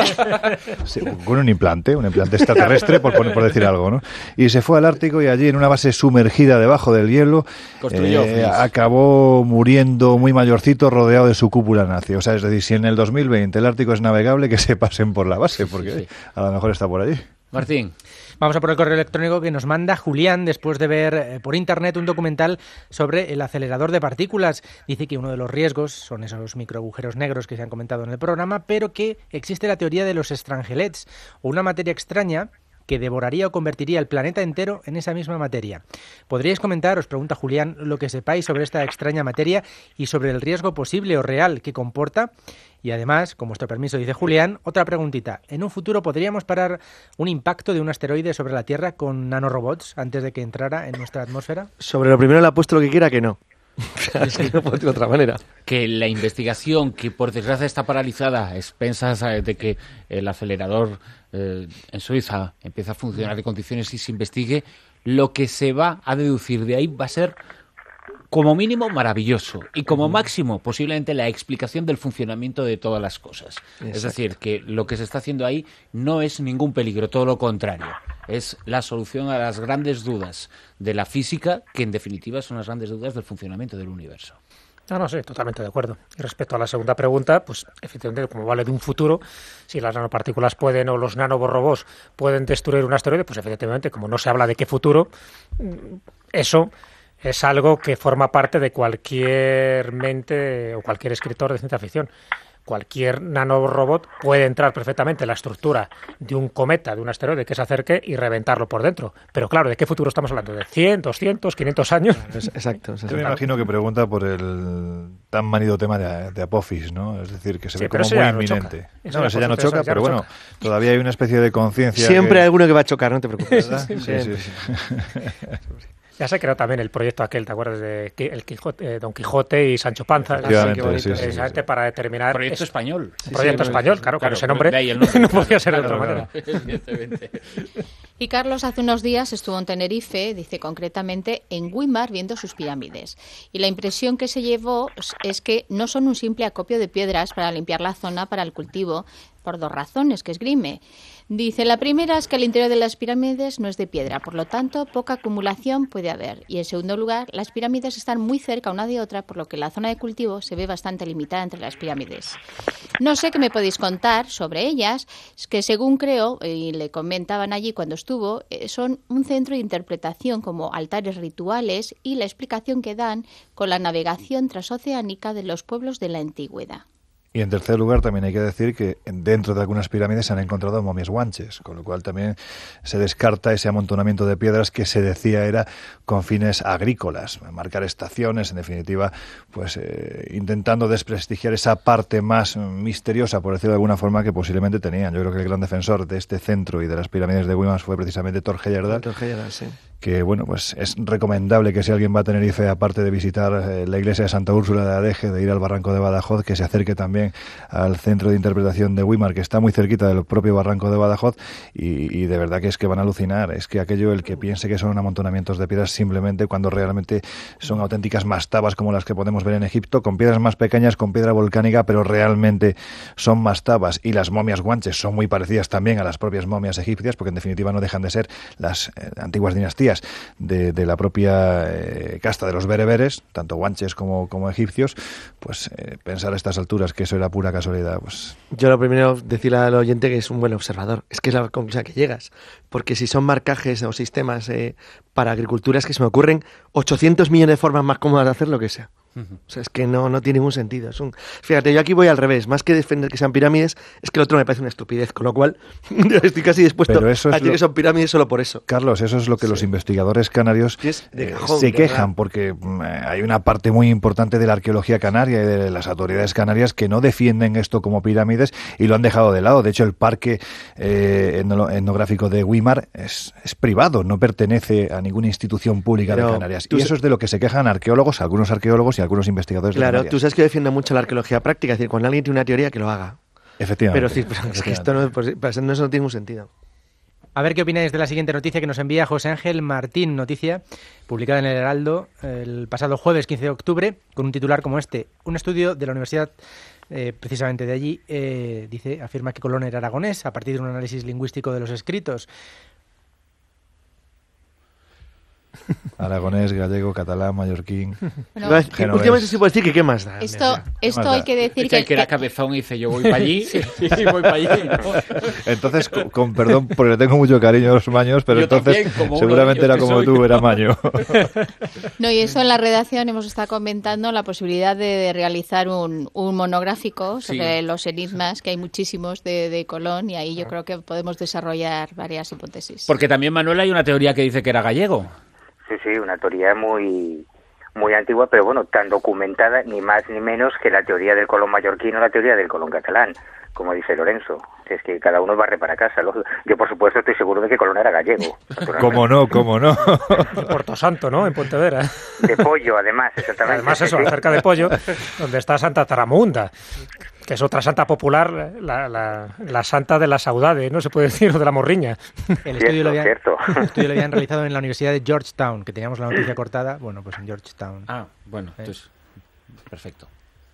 se, con un implante, un implante extraterrestre, por, por decir algo, ¿no? Y se fue al Ártico y allí, en una base sumergida debajo del hielo, eh, acabó muriendo muy mayorcito, rodeado de su cúpula nazi. O sea, es decir, si en el dos mil veinte el Ártico es navegable, que se pasen por la base, porque sí, sí. a lo mejor está por allí. Martín. Vamos a por el correo electrónico que nos manda Julián después de ver eh, por internet un documental sobre el acelerador de partículas. Dice que uno de los riesgos son esos microagujeros negros que se han comentado en el programa, pero que existe la teoría de los estrangelets, o una materia extraña que devoraría o convertiría el planeta entero en esa misma materia. ¿Podríais comentar, os pregunta Julián, lo que sepáis sobre esta extraña materia y sobre el riesgo posible o real que comporta? Y además, con vuestro permiso, dice Julián, otra preguntita. ¿En un futuro podríamos parar un impacto de un asteroide sobre la Tierra con nanorobots antes de que entrara en nuestra atmósfera? Sobre lo primero le apuesto lo que quiera que no. Es que no puedo de otra manera. Que la investigación, que por desgracia está paralizada a expensas de que el acelerador eh, en Suiza empiece a funcionar en condiciones y se investigue, lo que se va a deducir de ahí va a ser como mínimo maravilloso y como máximo posiblemente la explicación del funcionamiento de todas las cosas. Exacto. Es decir, que lo que se está haciendo ahí no es ningún peligro, todo lo contrario. Es la solución a las grandes dudas de la física, que en definitiva son las grandes dudas del funcionamiento del universo. No, no, sí, totalmente de acuerdo. Y respecto a la segunda pregunta, pues efectivamente, como vale de un futuro, si las nanopartículas pueden o los nanorobots pueden destruir un asteroide, pues efectivamente, como no se habla de qué futuro, eso es algo que forma parte de cualquier mente o cualquier escritor de ciencia ficción. Cualquier nanorobot puede entrar perfectamente en la estructura de un cometa, de un asteroide que se acerque y reventarlo por dentro. Pero claro, ¿de qué futuro estamos hablando? ¿De cien, doscientos, quinientos años? Exacto. Yo me imagino que pregunta por el tan manido tema de, de Apophis, ¿no? Es decir, que se sí, ve como muy inminente. No, no, ese ya no choca, ya pero no bueno, choca. Todavía hay una especie de conciencia. Siempre que... hay alguno que va a chocar, no te preocupes. ¿Verdad? Sí, sí, sí. sí. Ya se creó también el proyecto aquel, ¿te acuerdas? De el Quijote, eh, Don Quijote y Sancho Panza. Efectivamente, sí, sí, precisamente sí. para determinar... Proyecto es, español. Sí, proyecto sí, español, claro, claro, con ese nombre, el nombre no podía ser claro, de otra claro, manera. Y Carlos hace unos días estuvo en Tenerife, dice concretamente en Güímar, viendo sus pirámides. Y la impresión que se llevó es que no son un simple acopio de piedras para limpiar la zona para el cultivo, por dos razones que esgrime. Dice, la primera es que el interior de las pirámides no es de piedra, por lo tanto, poca acumulación puede haber. Y en segundo lugar, las pirámides están muy cerca una de otra, por lo que la zona de cultivo se ve bastante limitada entre las pirámides. No sé qué me podéis contar sobre ellas, es que según creo, y le comentaban allí cuando estuvo, son un centro de interpretación como altares rituales y la explicación que dan con la navegación transoceánica de los pueblos de la antigüedad. Y en tercer lugar también hay que decir que dentro de algunas pirámides se han encontrado momias guanches, con lo cual también se descarta ese amontonamiento de piedras que se decía era con fines agrícolas, marcar estaciones, en definitiva, pues eh, intentando desprestigiar esa parte más misteriosa, por decirlo de alguna forma, que posiblemente tenían. Yo creo que el gran defensor de este centro y de las pirámides de Güímar fue precisamente Thor Heyerdahl, Thor Heyerdahl, sí. que bueno, pues es recomendable que si alguien va a Tenerife, aparte de visitar eh, la iglesia de Santa Úrsula de Adeje, de ir al barranco de Badajoz, que se acerque también al centro de interpretación de Weimar, que está muy cerquita del propio barranco de Badajoz, y, y de verdad que es que van a alucinar. Es que aquello, el que piense que son amontonamientos de piedras, simplemente cuando realmente son auténticas mastabas como las que podemos ver en Egipto, con piedras más pequeñas, con piedra volcánica, pero realmente son mastabas. Y las momias guanches son muy parecidas también a las propias momias egipcias, porque en definitiva no dejan de ser las eh, antiguas dinastías de, de la propia eh, casta de los bereberes, tanto guanches como, como egipcios. Pues eh, pensar a estas alturas que eso era pura casualidad, pues... Yo lo primero decirle al oyente que es un buen observador, es que es la conclusión que llegas, porque si son marcajes o sistemas eh, para agricultura, es que se me ocurren ochocientos millones de formas más cómodas de hacer lo que sea. O sea, es que no, no tiene ningún sentido. Es un... Fíjate, yo aquí voy al revés. Más que defender que sean pirámides, es que el otro me parece una estupidez. Con lo cual, estoy casi dispuesto a decir lo... que son pirámides solo por eso. Carlos, eso es lo que sí. los investigadores canarios eh, cajón, se quejan, porque mm, hay una parte muy importante de la arqueología canaria y de las autoridades canarias que no defienden esto como pirámides y lo han dejado de lado. De hecho, el parque eh, etnográfico de Weimar es, es privado, no pertenece a ninguna institución pública Pero, de Canarias. Y eso es de lo que se quejan arqueólogos, algunos arqueólogos y algunos investigadores claro, de Canarias. Tú sabes que yo defiendo mucho la arqueología práctica, es decir, cuando alguien tiene una teoría, que lo haga. Efectivamente. Pero, pero es que esto no, pues, eso no tiene ningún sentido. A ver qué opináis de la siguiente noticia que nos envía José Ángel Martín, noticia publicada en el Heraldo el pasado jueves quince de octubre, con un titular como este. Un estudio de la Universidad, eh, precisamente de allí, eh, dice, afirma que Colón era aragonés a partir de un análisis lingüístico de los escritos. Aragonés, gallego, catalán, mallorquín. Bueno, últimamente se puede decir que qué más da. Esto, esto hay que decir que... El que era cabezón y dice yo voy para allí y voy para allí. ¿No? Entonces, con, con perdón, porque le tengo mucho cariño a los maños, pero yo entonces también, seguramente era como tú, era maño. No, y eso en la redacción hemos estado comentando la posibilidad de, de realizar un, un monográfico sobre sí. los enigmas, que hay muchísimos de, de Colón, y ahí yo creo que podemos desarrollar varias hipótesis. Porque también, Manuel, hay una teoría que dice que era gallego. Sí, sí, una teoría muy muy antigua, pero bueno, tan documentada, ni más ni menos que la teoría del Colón mallorquino, la teoría del Colón catalán, como dice Lorenzo. Es que cada uno barre para casa. Yo, por supuesto, estoy seguro de que Colón era gallego. ¿Cómo no? ¿Cómo no? En Puerto Santo, ¿no? En Pontevedra. De Pollo, además, exactamente. Además eso, sí. Cerca de Pollo, donde está Santa Taramunda, que es otra santa popular, la, la, la santa de la saudade, ¿no? Se puede decir, o de la morriña. El estudio, cierto, lo habían, cierto. el estudio lo habían realizado en la Universidad de Georgetown, que teníamos la noticia cortada. Bueno, pues en Georgetown. Ah, bueno, entonces, perfecto.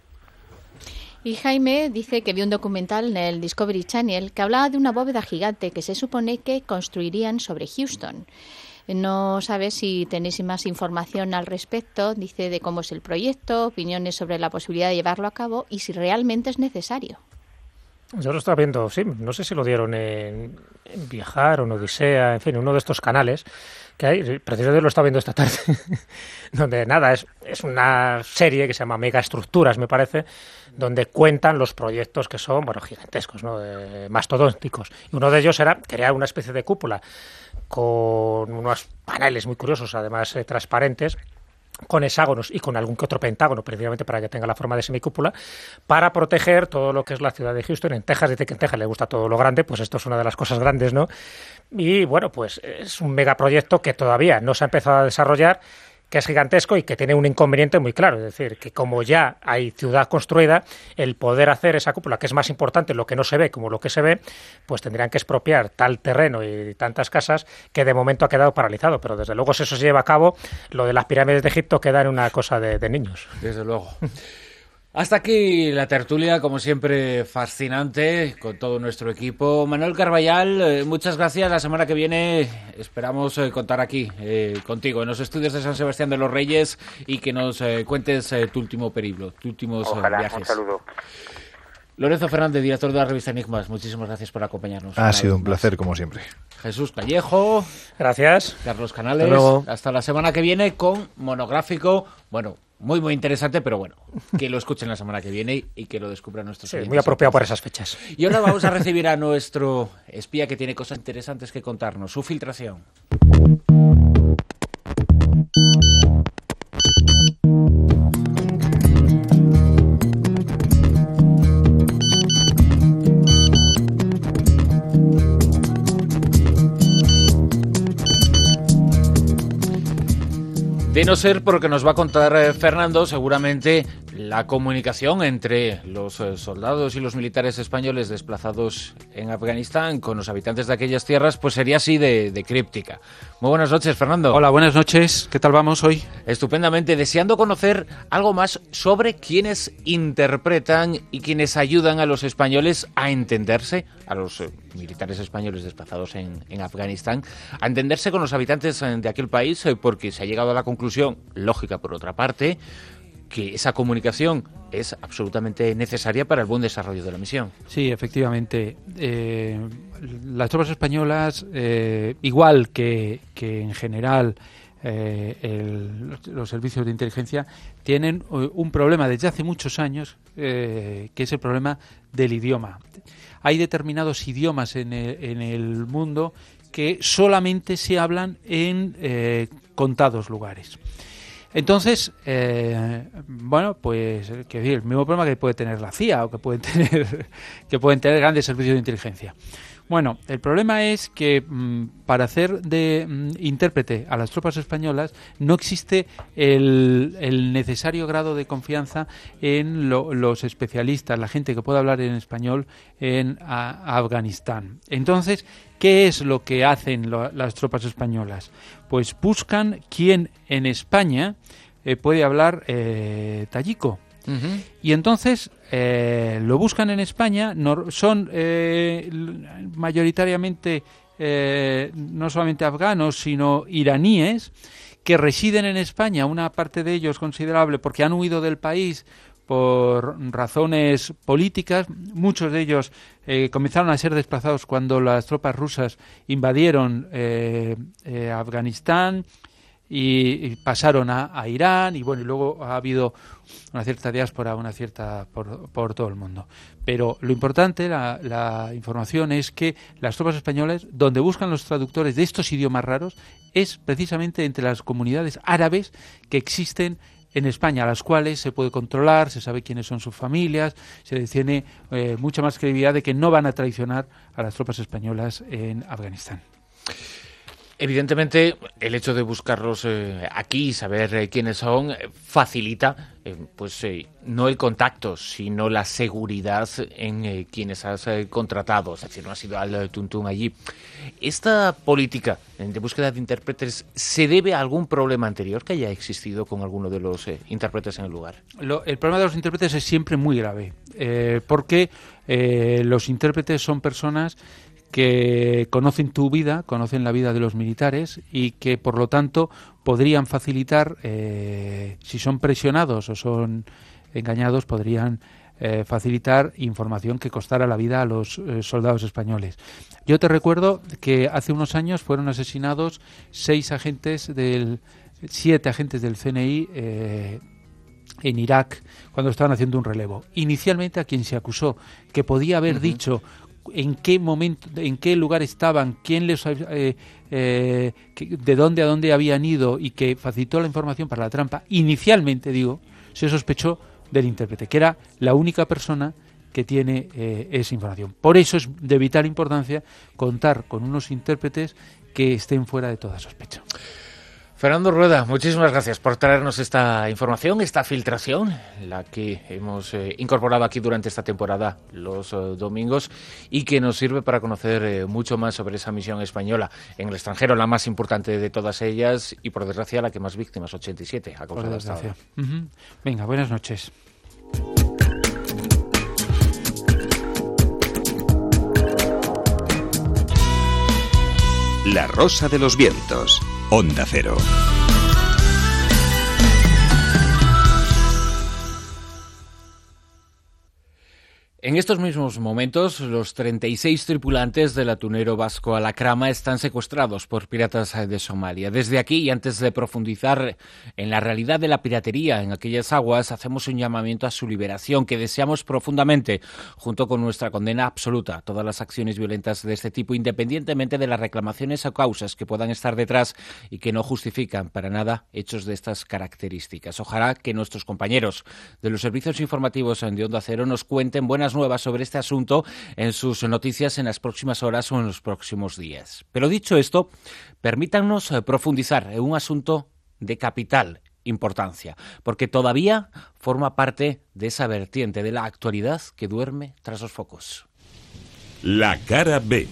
Y Jaime dice que vio un documental en el Discovery Channel que hablaba de una bóveda gigante que se supone que construirían sobre Houston. No sabe si tenéis más información al respecto, dice de cómo es el proyecto, opiniones sobre la posibilidad de llevarlo a cabo y si realmente es necesario. Yo lo estaba viendo, sí, no sé si lo dieron en, en Viajar o en Odisea, en fin, uno de estos canales que hay, precisamente lo estaba viendo esta tarde, donde nada, es, es una serie que se llama Megaestructuras, me parece, donde cuentan los proyectos que son, bueno, gigantescos, ¿no? De, mastodónticos. Y uno de ellos era crear una especie de cúpula con unos paneles muy curiosos, además eh, transparentes, con hexágonos y con algún que otro pentágono, precisamente para que tenga la forma de semicúpula, para proteger todo lo que es la ciudad de Houston. En Texas, dice que en Texas le gusta todo lo grande, pues esto es una de las cosas grandes, ¿no? Y bueno, pues es un megaproyecto que todavía no se ha empezado a desarrollar, que es gigantesco y que tiene un inconveniente muy claro, es decir, que como ya hay ciudad construida, el poder hacer esa cúpula, que es más importante lo que no se ve como lo que se ve, pues tendrían que expropiar tal terreno y tantas casas que de momento ha quedado paralizado, pero desde luego si eso se lleva a cabo, lo de las pirámides de Egipto queda en una cosa de, de niños. Desde luego. Hasta aquí la tertulia, como siempre, fascinante, con todo nuestro equipo. Manuel Carballal, eh, muchas gracias. La semana que viene esperamos eh, contar aquí eh, contigo, en los estudios de San Sebastián de los Reyes, y que nos eh, cuentes eh, tu último periplo, tus últimos Ojalá, eh, viajes. Un saludo. Lorenzo Fernández, director de la revista Enigmas, muchísimas gracias por acompañarnos. Ha sido un placer, como siempre. Jesús Callejo. Gracias. Carlos Canales. Hasta luego. Hasta la semana que viene con monográfico, bueno, muy, muy interesante, pero bueno, que lo escuchen la semana que viene y que lo descubran nuestros sí, oyentes. muy apropiado por esas fechas. Y ahora vamos a recibir a nuestro espía que tiene cosas interesantes que contarnos, su filtración. De no ser porque nos va a contar eh, Fernando, seguramente la comunicación entre los eh, soldados y los militares españoles desplazados en Afganistán con los habitantes de aquellas tierras, pues sería así de, de críptica. Muy buenas noches, Fernando. Hola, buenas noches. ¿Qué tal vamos hoy? Estupendamente, deseando conocer algo más sobre quienes interpretan y quienes ayudan a los españoles a entenderse, a los eh, militares españoles desplazados en, en Afganistán, a entenderse con los habitantes de aquel país, eh, porque se ha llegado a la conclusión, lógica por otra parte, que esa comunicación es absolutamente necesaria para el buen desarrollo de la misión. Sí, efectivamente. Eh, las tropas españolas, eh, igual que, que en general eh, el, los, los servicios de inteligencia, tienen un problema desde hace muchos años, eh, que es el problema del idioma. Hay determinados idiomas en el, en el mundo que solamente se hablan en eh, contados lugares. Entonces, eh, bueno, pues que decir, el mismo problema que puede tener la C I A o que pueden tener que pueden tener grandes servicios de inteligencia. Bueno, el problema es que mmm, para hacer de mmm, intérprete a las tropas españolas no existe el, el necesario grado de confianza en lo, los especialistas, la gente que pueda hablar en español en a, Afganistán. Entonces, ¿qué es lo que hacen lo, las tropas españolas? Pues buscan quién en España eh, puede hablar eh, tayiko. Uh-huh. Y entonces eh, lo buscan en España, no, son eh, mayoritariamente eh, no solamente afganos, sino iraníes, que residen en España, una parte de ellos considerable porque han huido del país por razones políticas. Muchos de ellos eh, comenzaron a ser desplazados cuando las tropas rusas invadieron eh, eh, Afganistán y, y pasaron a, a Irán, y bueno, y luego ha habido una cierta diáspora, una cierta por, por todo el mundo. Pero lo importante, la, la información es que las tropas españolas, donde buscan los traductores de estos idiomas raros, es precisamente entre las comunidades árabes que existen en España, a las cuales se puede controlar, se sabe quiénes son sus familias, se tiene eh, mucha más credibilidad de que no van a traicionar a las tropas españolas en Afganistán. Evidentemente, el hecho de buscarlos eh, aquí y saber eh, quiénes son eh, facilita, eh, pues eh, no el contacto, sino la seguridad en eh, quienes has eh, contratado. Es decir, no has ido al eh, tuntún allí. ¿Esta política de búsqueda de intérpretes se debe a algún problema anterior que haya existido con alguno de los eh, intérpretes en el lugar? Lo, el problema de los intérpretes es siempre muy grave, eh, porque eh, los intérpretes son personas que conocen tu vida, conocen la vida de los militares y que, por lo tanto, podrían facilitar, eh, si son presionados o son engañados, podrían eh, facilitar información que costara la vida a los eh, soldados españoles. Yo te recuerdo que hace unos años fueron asesinados seis agentes del, siete agentes del C N I eh, en Irak cuando estaban haciendo un relevo. Inicialmente, a quien se acusó que podía haber uh-huh. dicho en qué momento, en qué lugar estaban, quién les eh, eh, de dónde a dónde habían ido y que facilitó la información para la trampa, inicialmente, digo, se sospechó del intérprete, que era la única persona que tiene eh, esa información. Por eso es de vital importancia contar con unos intérpretes que estén fuera de toda sospecha. Fernando Rueda, muchísimas gracias por traernos esta información, esta filtración, la que hemos eh, incorporado aquí durante esta temporada los eh, domingos y que nos sirve para conocer eh, mucho más sobre esa misión española en el extranjero, la más importante de todas ellas y, por desgracia, la que más víctimas, ochenta y siete, ha causado hasta ahora. Uh-huh. Venga, buenas noches. La Rosa de los Vientos, Onda Cero. En estos mismos momentos, los treinta y seis tripulantes del atunero vasco Alacrama están secuestrados por piratas de Somalia. Desde aquí, y antes de profundizar en la realidad de la piratería en aquellas aguas, hacemos un llamamiento a su liberación, que deseamos profundamente, junto con nuestra condena absoluta a todas las acciones violentas de este tipo, independientemente de las reclamaciones o causas que puedan estar detrás y que no justifican para nada hechos de estas características. Ojalá que nuestros compañeros de los servicios informativos de Onda Cero nos cuenten buenas nuevas sobre este asunto en sus noticias en las próximas horas o en los próximos días. Pero dicho esto, permítanos profundizar en un asunto de capital importancia, porque todavía forma parte de esa vertiente de la actualidad que duerme tras los focos. La cara B.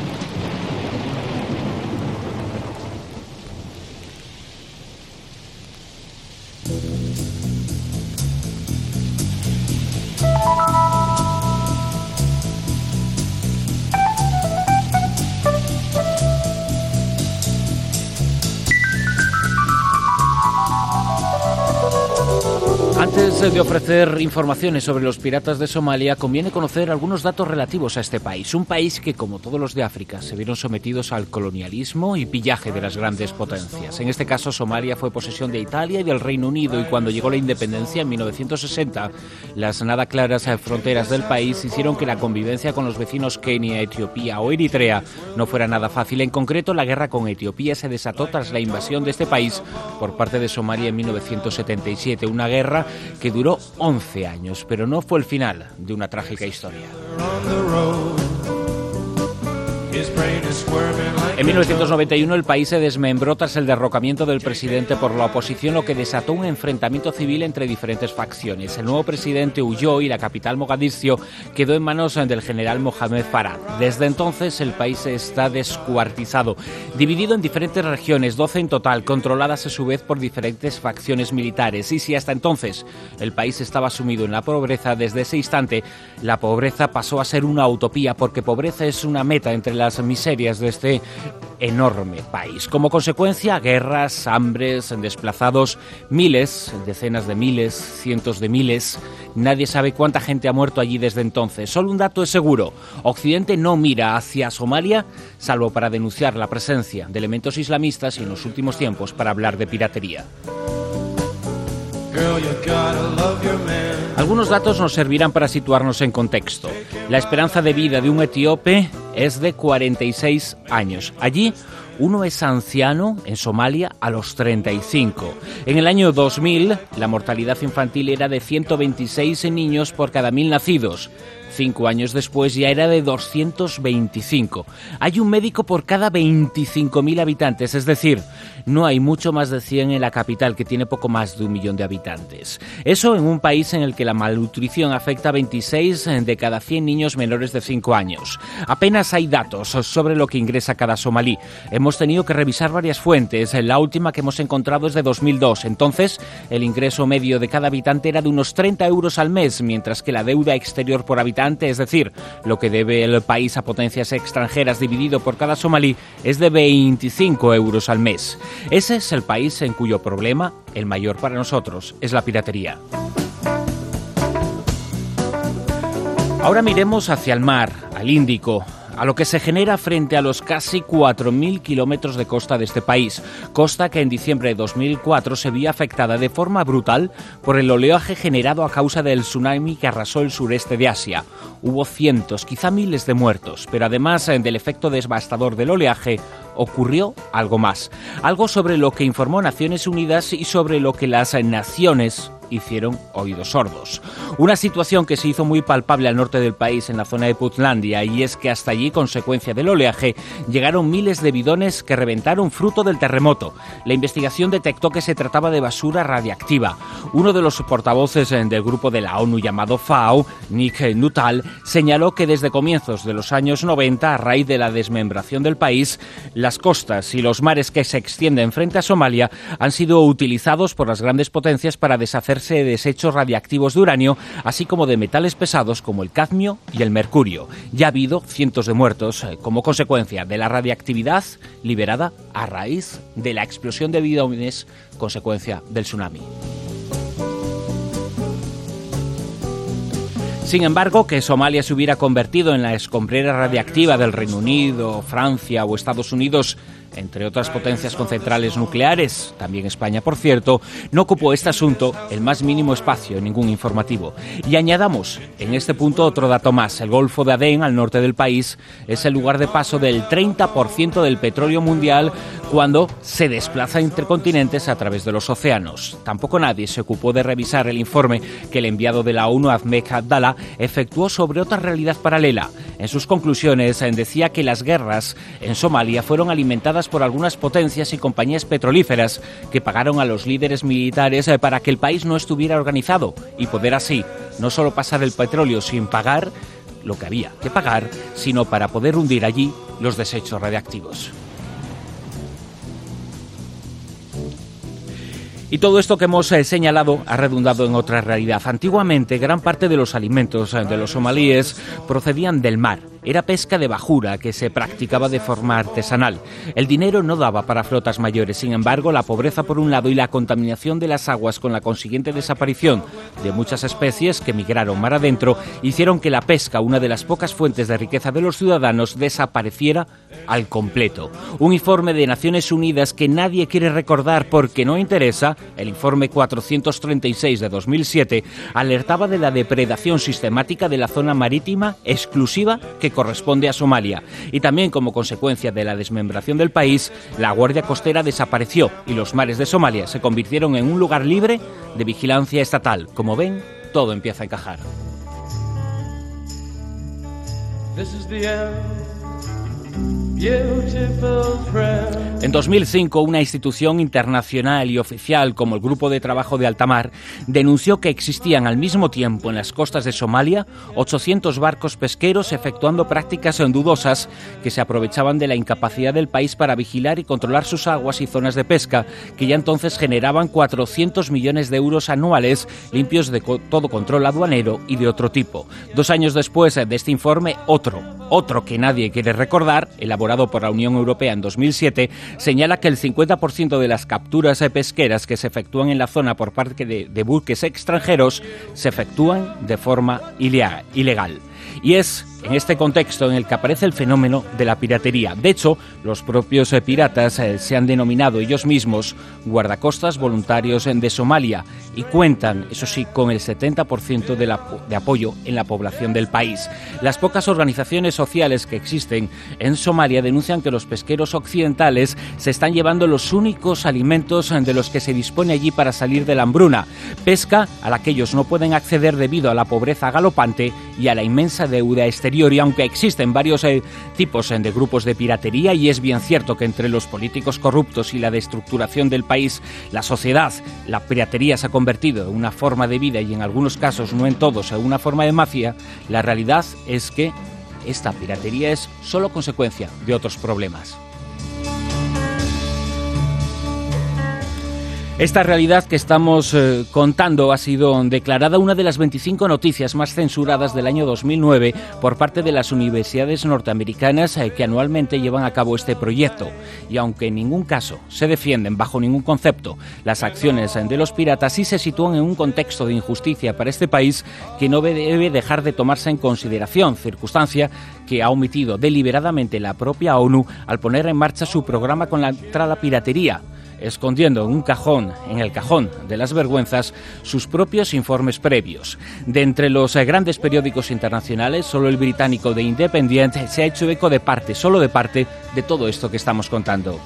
Antes de ofrecer informaciones sobre los piratas de Somalia, conviene conocer algunos datos relativos a este país. Un país que, como todos los de África, se vieron sometidos al colonialismo y pillaje de las grandes potencias. En este caso, Somalia fue posesión de Italia y del Reino Unido, y cuando llegó la independencia en mil novecientos sesenta, las nada claras fronteras del país hicieron que la convivencia con los vecinos Kenia, Etiopía o Eritrea no fuera nada fácil. En concreto, la guerra con Etiopía se desató tras la invasión de este país por parte de Somalia en mil novecientos setenta y siete, una guerra que duró once años, pero no fue el final de una trágica historia. En mil novecientos noventa y uno el país se desmembró tras el derrocamiento del presidente por la oposición, lo que desató un enfrentamiento civil entre diferentes facciones. El nuevo presidente huyó y la capital, Mogadiscio, quedó en manos del general Mohamed Farah. Desde entonces el país está descuartizado, dividido en diferentes regiones, doce en total, controladas a su vez por diferentes facciones militares. Y si hasta entonces el país estaba sumido en la pobreza, desde ese instante la pobreza pasó a ser una utopía, porque pobreza es una meta entre las miserias de este enorme país. Como consecuencia, guerras, hambres, desplazados, miles, decenas de miles, cientos de miles. Nadie sabe cuánta gente ha muerto allí desde entonces. Solo un dato es seguro: Occidente no mira hacia Somalia, salvo para denunciar la presencia de elementos islamistas y en los últimos tiempos para hablar de piratería. Algunos datos nos servirán para situarnos en contexto. La esperanza de vida de un etíope es de cuarenta y seis años. Allí, uno es anciano, en Somalia, a los treinta y cinco. En el año dos mil, la mortalidad infantil era de ciento veintiséis niños por cada mil nacidos. Cinco años después ya era de doscientos veinticinco. Hay un médico por cada veinticinco mil habitantes, es decir, no hay mucho más de cien en la capital, que tiene poco más de un millón de habitantes. Eso en un país en el que la malnutrición afecta a veintiséis de cada cien niños menores de cinco años. Apenas hay datos sobre lo que ingresa cada somalí. Hemos tenido que revisar varias fuentes. La última que hemos encontrado es de dos mil dos. Entonces, el ingreso medio de cada habitante era de unos treinta euros al mes, mientras que la deuda exterior por habitante, es decir, lo que debe el país a potencias extranjeras dividido por cada somalí, es de veinticinco euros al mes. Ese es el país en cuyo problema, el mayor para nosotros, es la piratería. Ahora miremos hacia el mar, al Índico, a lo que se genera frente a los casi cuatro mil kilómetros de costa de este país. Costa que en diciembre de dos mil cuatro se vio afectada de forma brutal por el oleaje generado a causa del tsunami que arrasó el sureste de Asia. Hubo cientos, quizá miles de muertos, pero además del efecto devastador del oleaje, ocurrió algo más. Algo sobre lo que informó Naciones Unidas y sobre lo que las naciones hicieron oídos sordos. Una situación que se hizo muy palpable al norte del país, en la zona de Puntlandia, y es que hasta allí, consecuencia del oleaje, llegaron miles de bidones que reventaron fruto del terremoto. La investigación detectó que se trataba de basura radiactiva. Uno de los portavoces del grupo de la ONU llamado FAO, Nick Nuttall, señaló que desde comienzos de los años noventa, a raíz de la desmembración del país, las costas y los mares que se extienden frente a Somalia han sido utilizados por las grandes potencias para deshacerse de desechos radiactivos de uranio, así como de metales pesados como el cadmio y el mercurio. Ya ha habido cientos de muertos como consecuencia de la radiactividad liberada a raíz de la explosión de bidones, consecuencia del tsunami. Sin embargo, que Somalia se hubiera convertido en la escombrera radiactiva del Reino Unido, Francia o Estados Unidos, entre otras potencias con centrales nucleares, también España por cierto, no ocupó este asunto el más mínimo espacio en ningún informativo. Y añadamos en este punto otro dato más: el Golfo de Adén, al norte del país, es el lugar de paso del treinta por ciento del petróleo mundial, cuando se desplaza entre continentes a través de los océanos. Tampoco nadie se ocupó de revisar el informe que el enviado de la ONU, Ahmed Abdallah, efectuó sobre otra realidad paralela. En sus conclusiones decía que las guerras en Somalia fueron alimentadas por algunas potencias y compañías petrolíferas que pagaron a los líderes militares para que el país no estuviera organizado y poder así no solo pasar el petróleo sin pagar lo que había que pagar, sino para poder hundir allí los desechos radiactivos. Y todo esto que hemos eh, señalado ha redundado en otra realidad. Antiguamente, gran parte de los alimentos eh, de los somalíes procedían del mar. Era pesca de bajura que se practicaba de forma artesanal. El dinero no daba para flotas mayores. Sin embargo, la pobreza por un lado y la contaminación de las aguas con la consiguiente desaparición de muchas especies que migraron mar adentro hicieron que la pesca, una de las pocas fuentes de riqueza de los ciudadanos, desapareciera al completo. Un informe de Naciones Unidas que nadie quiere recordar porque no interesa, el informe cuatrocientos treinta y seis de dos mil siete, alertaba de la depredación sistemática de la zona marítima exclusiva que corresponde a Somalia. Y también, como consecuencia de la desmembración del país, la Guardia Costera desapareció y los mares de Somalia se convirtieron en un lugar libre de vigilancia estatal. Como ven, todo empieza a encajar. This is the end. En dos mil cinco, una institución internacional y oficial como el Grupo de Trabajo de Alta Mar denunció que existían al mismo tiempo en las costas de Somalia ochocientos barcos pesqueros efectuando prácticas dudosas que se aprovechaban de la incapacidad del país para vigilar y controlar sus aguas y zonas de pesca, que ya entonces generaban cuatrocientos millones de euros anuales limpios de co- todo control aduanero y de otro tipo. Dos años después de este informe, otro, otro que nadie quiere recordar, elaborado por la Unión Europea en dos mil siete, señala que el cincuenta por ciento de las capturas pesqueras que se efectúan en la zona por parte de, de buques extranjeros se efectúan de forma ilegal. Y es en este contexto en el que aparece el fenómeno de la piratería. De hecho, los propios eh, piratas eh, se han denominado ellos mismos guardacostas voluntarios de Somalia y cuentan, eso sí, con el setenta por ciento de, la, de apoyo en la población del país. Las pocas organizaciones sociales que existen en Somalia denuncian que los pesqueros occidentales se están llevando los únicos alimentos de los que se dispone allí para salir de la hambruna. Pesca a la que ellos no pueden acceder debido a la pobreza galopante y a la inmensa deuda exterior. Y aunque existen varios eh, tipos eh, de grupos de piratería, y es bien cierto que entre los políticos corruptos y la destructuración del país, la sociedad, la piratería se ha convertido en una forma de vida y en algunos casos, no en todos, en una forma de mafia, la realidad es que esta piratería es solo consecuencia de otros problemas. Esta realidad que estamos eh, contando ha sido declarada una de las veinticinco noticias más censuradas del año dos mil nueve por parte de las universidades norteamericanas eh, que anualmente llevan a cabo este proyecto. Y aunque en ningún caso se defienden bajo ningún concepto las acciones de los piratas, sí se sitúan en un contexto de injusticia para este país que no debe dejar de tomarse en consideración, circunstancia que ha omitido deliberadamente la propia ONU al poner en marcha su programa contra la piratería, escondiendo en un cajón, en el cajón de las vergüenzas, sus propios informes previos. De entre los grandes periódicos internacionales, solo el británico The Independent se ha hecho eco de parte, solo de parte, de todo esto que estamos contando.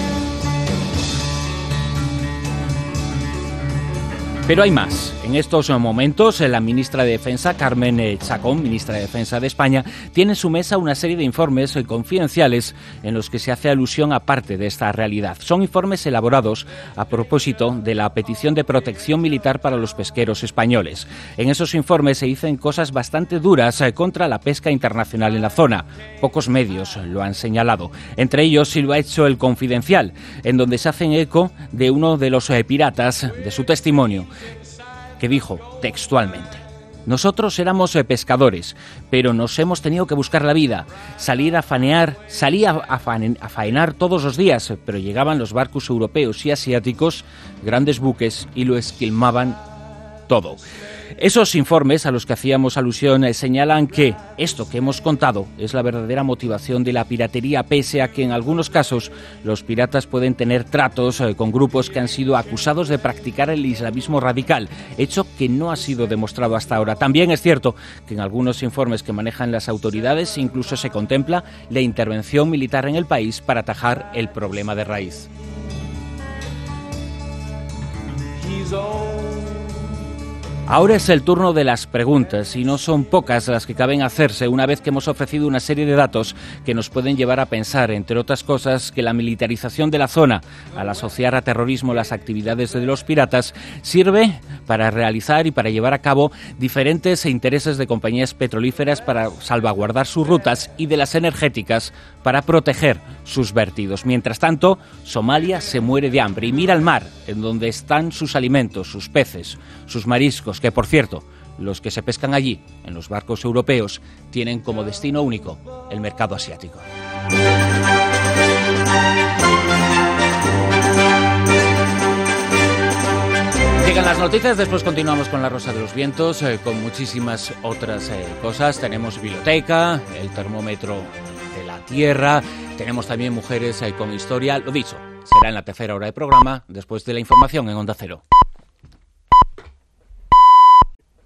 Pero hay más. En estos momentos, la ministra de Defensa, Carmen Chacón, ministra de Defensa de España, tiene en su mesa una serie de informes confidenciales en los que se hace alusión a parte de esta realidad. Son informes elaborados a propósito de la petición de protección militar para los pesqueros españoles. En esos informes se dicen cosas bastante duras contra la pesca internacional en la zona. Pocos medios lo han señalado. Entre ellos sí lo ha hecho El Confidencial, en donde se hacen eco de uno de los piratas, de su testimonio, que dijo textualmente: nosotros éramos pescadores, pero nos hemos tenido que buscar la vida, salir a faenar, salía a, faen, a faenar todos los días, pero llegaban los barcos europeos y asiáticos, grandes buques, y lo esquilmaban todo. Esos informes a los que hacíamos alusión eh, señalan que esto que hemos contado es la verdadera motivación de la piratería, pese a que en algunos casos los piratas pueden tener tratos eh, con grupos que han sido acusados de practicar el islamismo radical, hecho que no ha sido demostrado hasta ahora. También es cierto que en algunos informes que manejan las autoridades incluso se contempla la intervención militar en el país para atajar el problema de raíz. Ahora es el turno de las preguntas, y no son pocas las que caben hacerse una vez que hemos ofrecido una serie de datos que nos pueden llevar a pensar, entre otras cosas, que la militarización de la zona, al asociar a terrorismo las actividades de los piratas, sirve para realizar y para llevar a cabo diferentes intereses de compañías petrolíferas para salvaguardar sus rutas y de las energéticas para proteger sus vertidos. Mientras tanto, Somalia se muere de hambre y mira al mar, en donde están sus alimentos, sus peces, sus mariscos, que por cierto, los que se pescan allí, en los barcos europeos, tienen como destino único el mercado asiático. Llegan las noticias, después continuamos con La Rosa de los Vientos, eh, con muchísimas otras eh, cosas. Tenemos biblioteca, el termómetro de la Tierra, tenemos también mujeres eh, con historia. Lo dicho, será en la tercera hora de programa, después de la información en Onda Cero.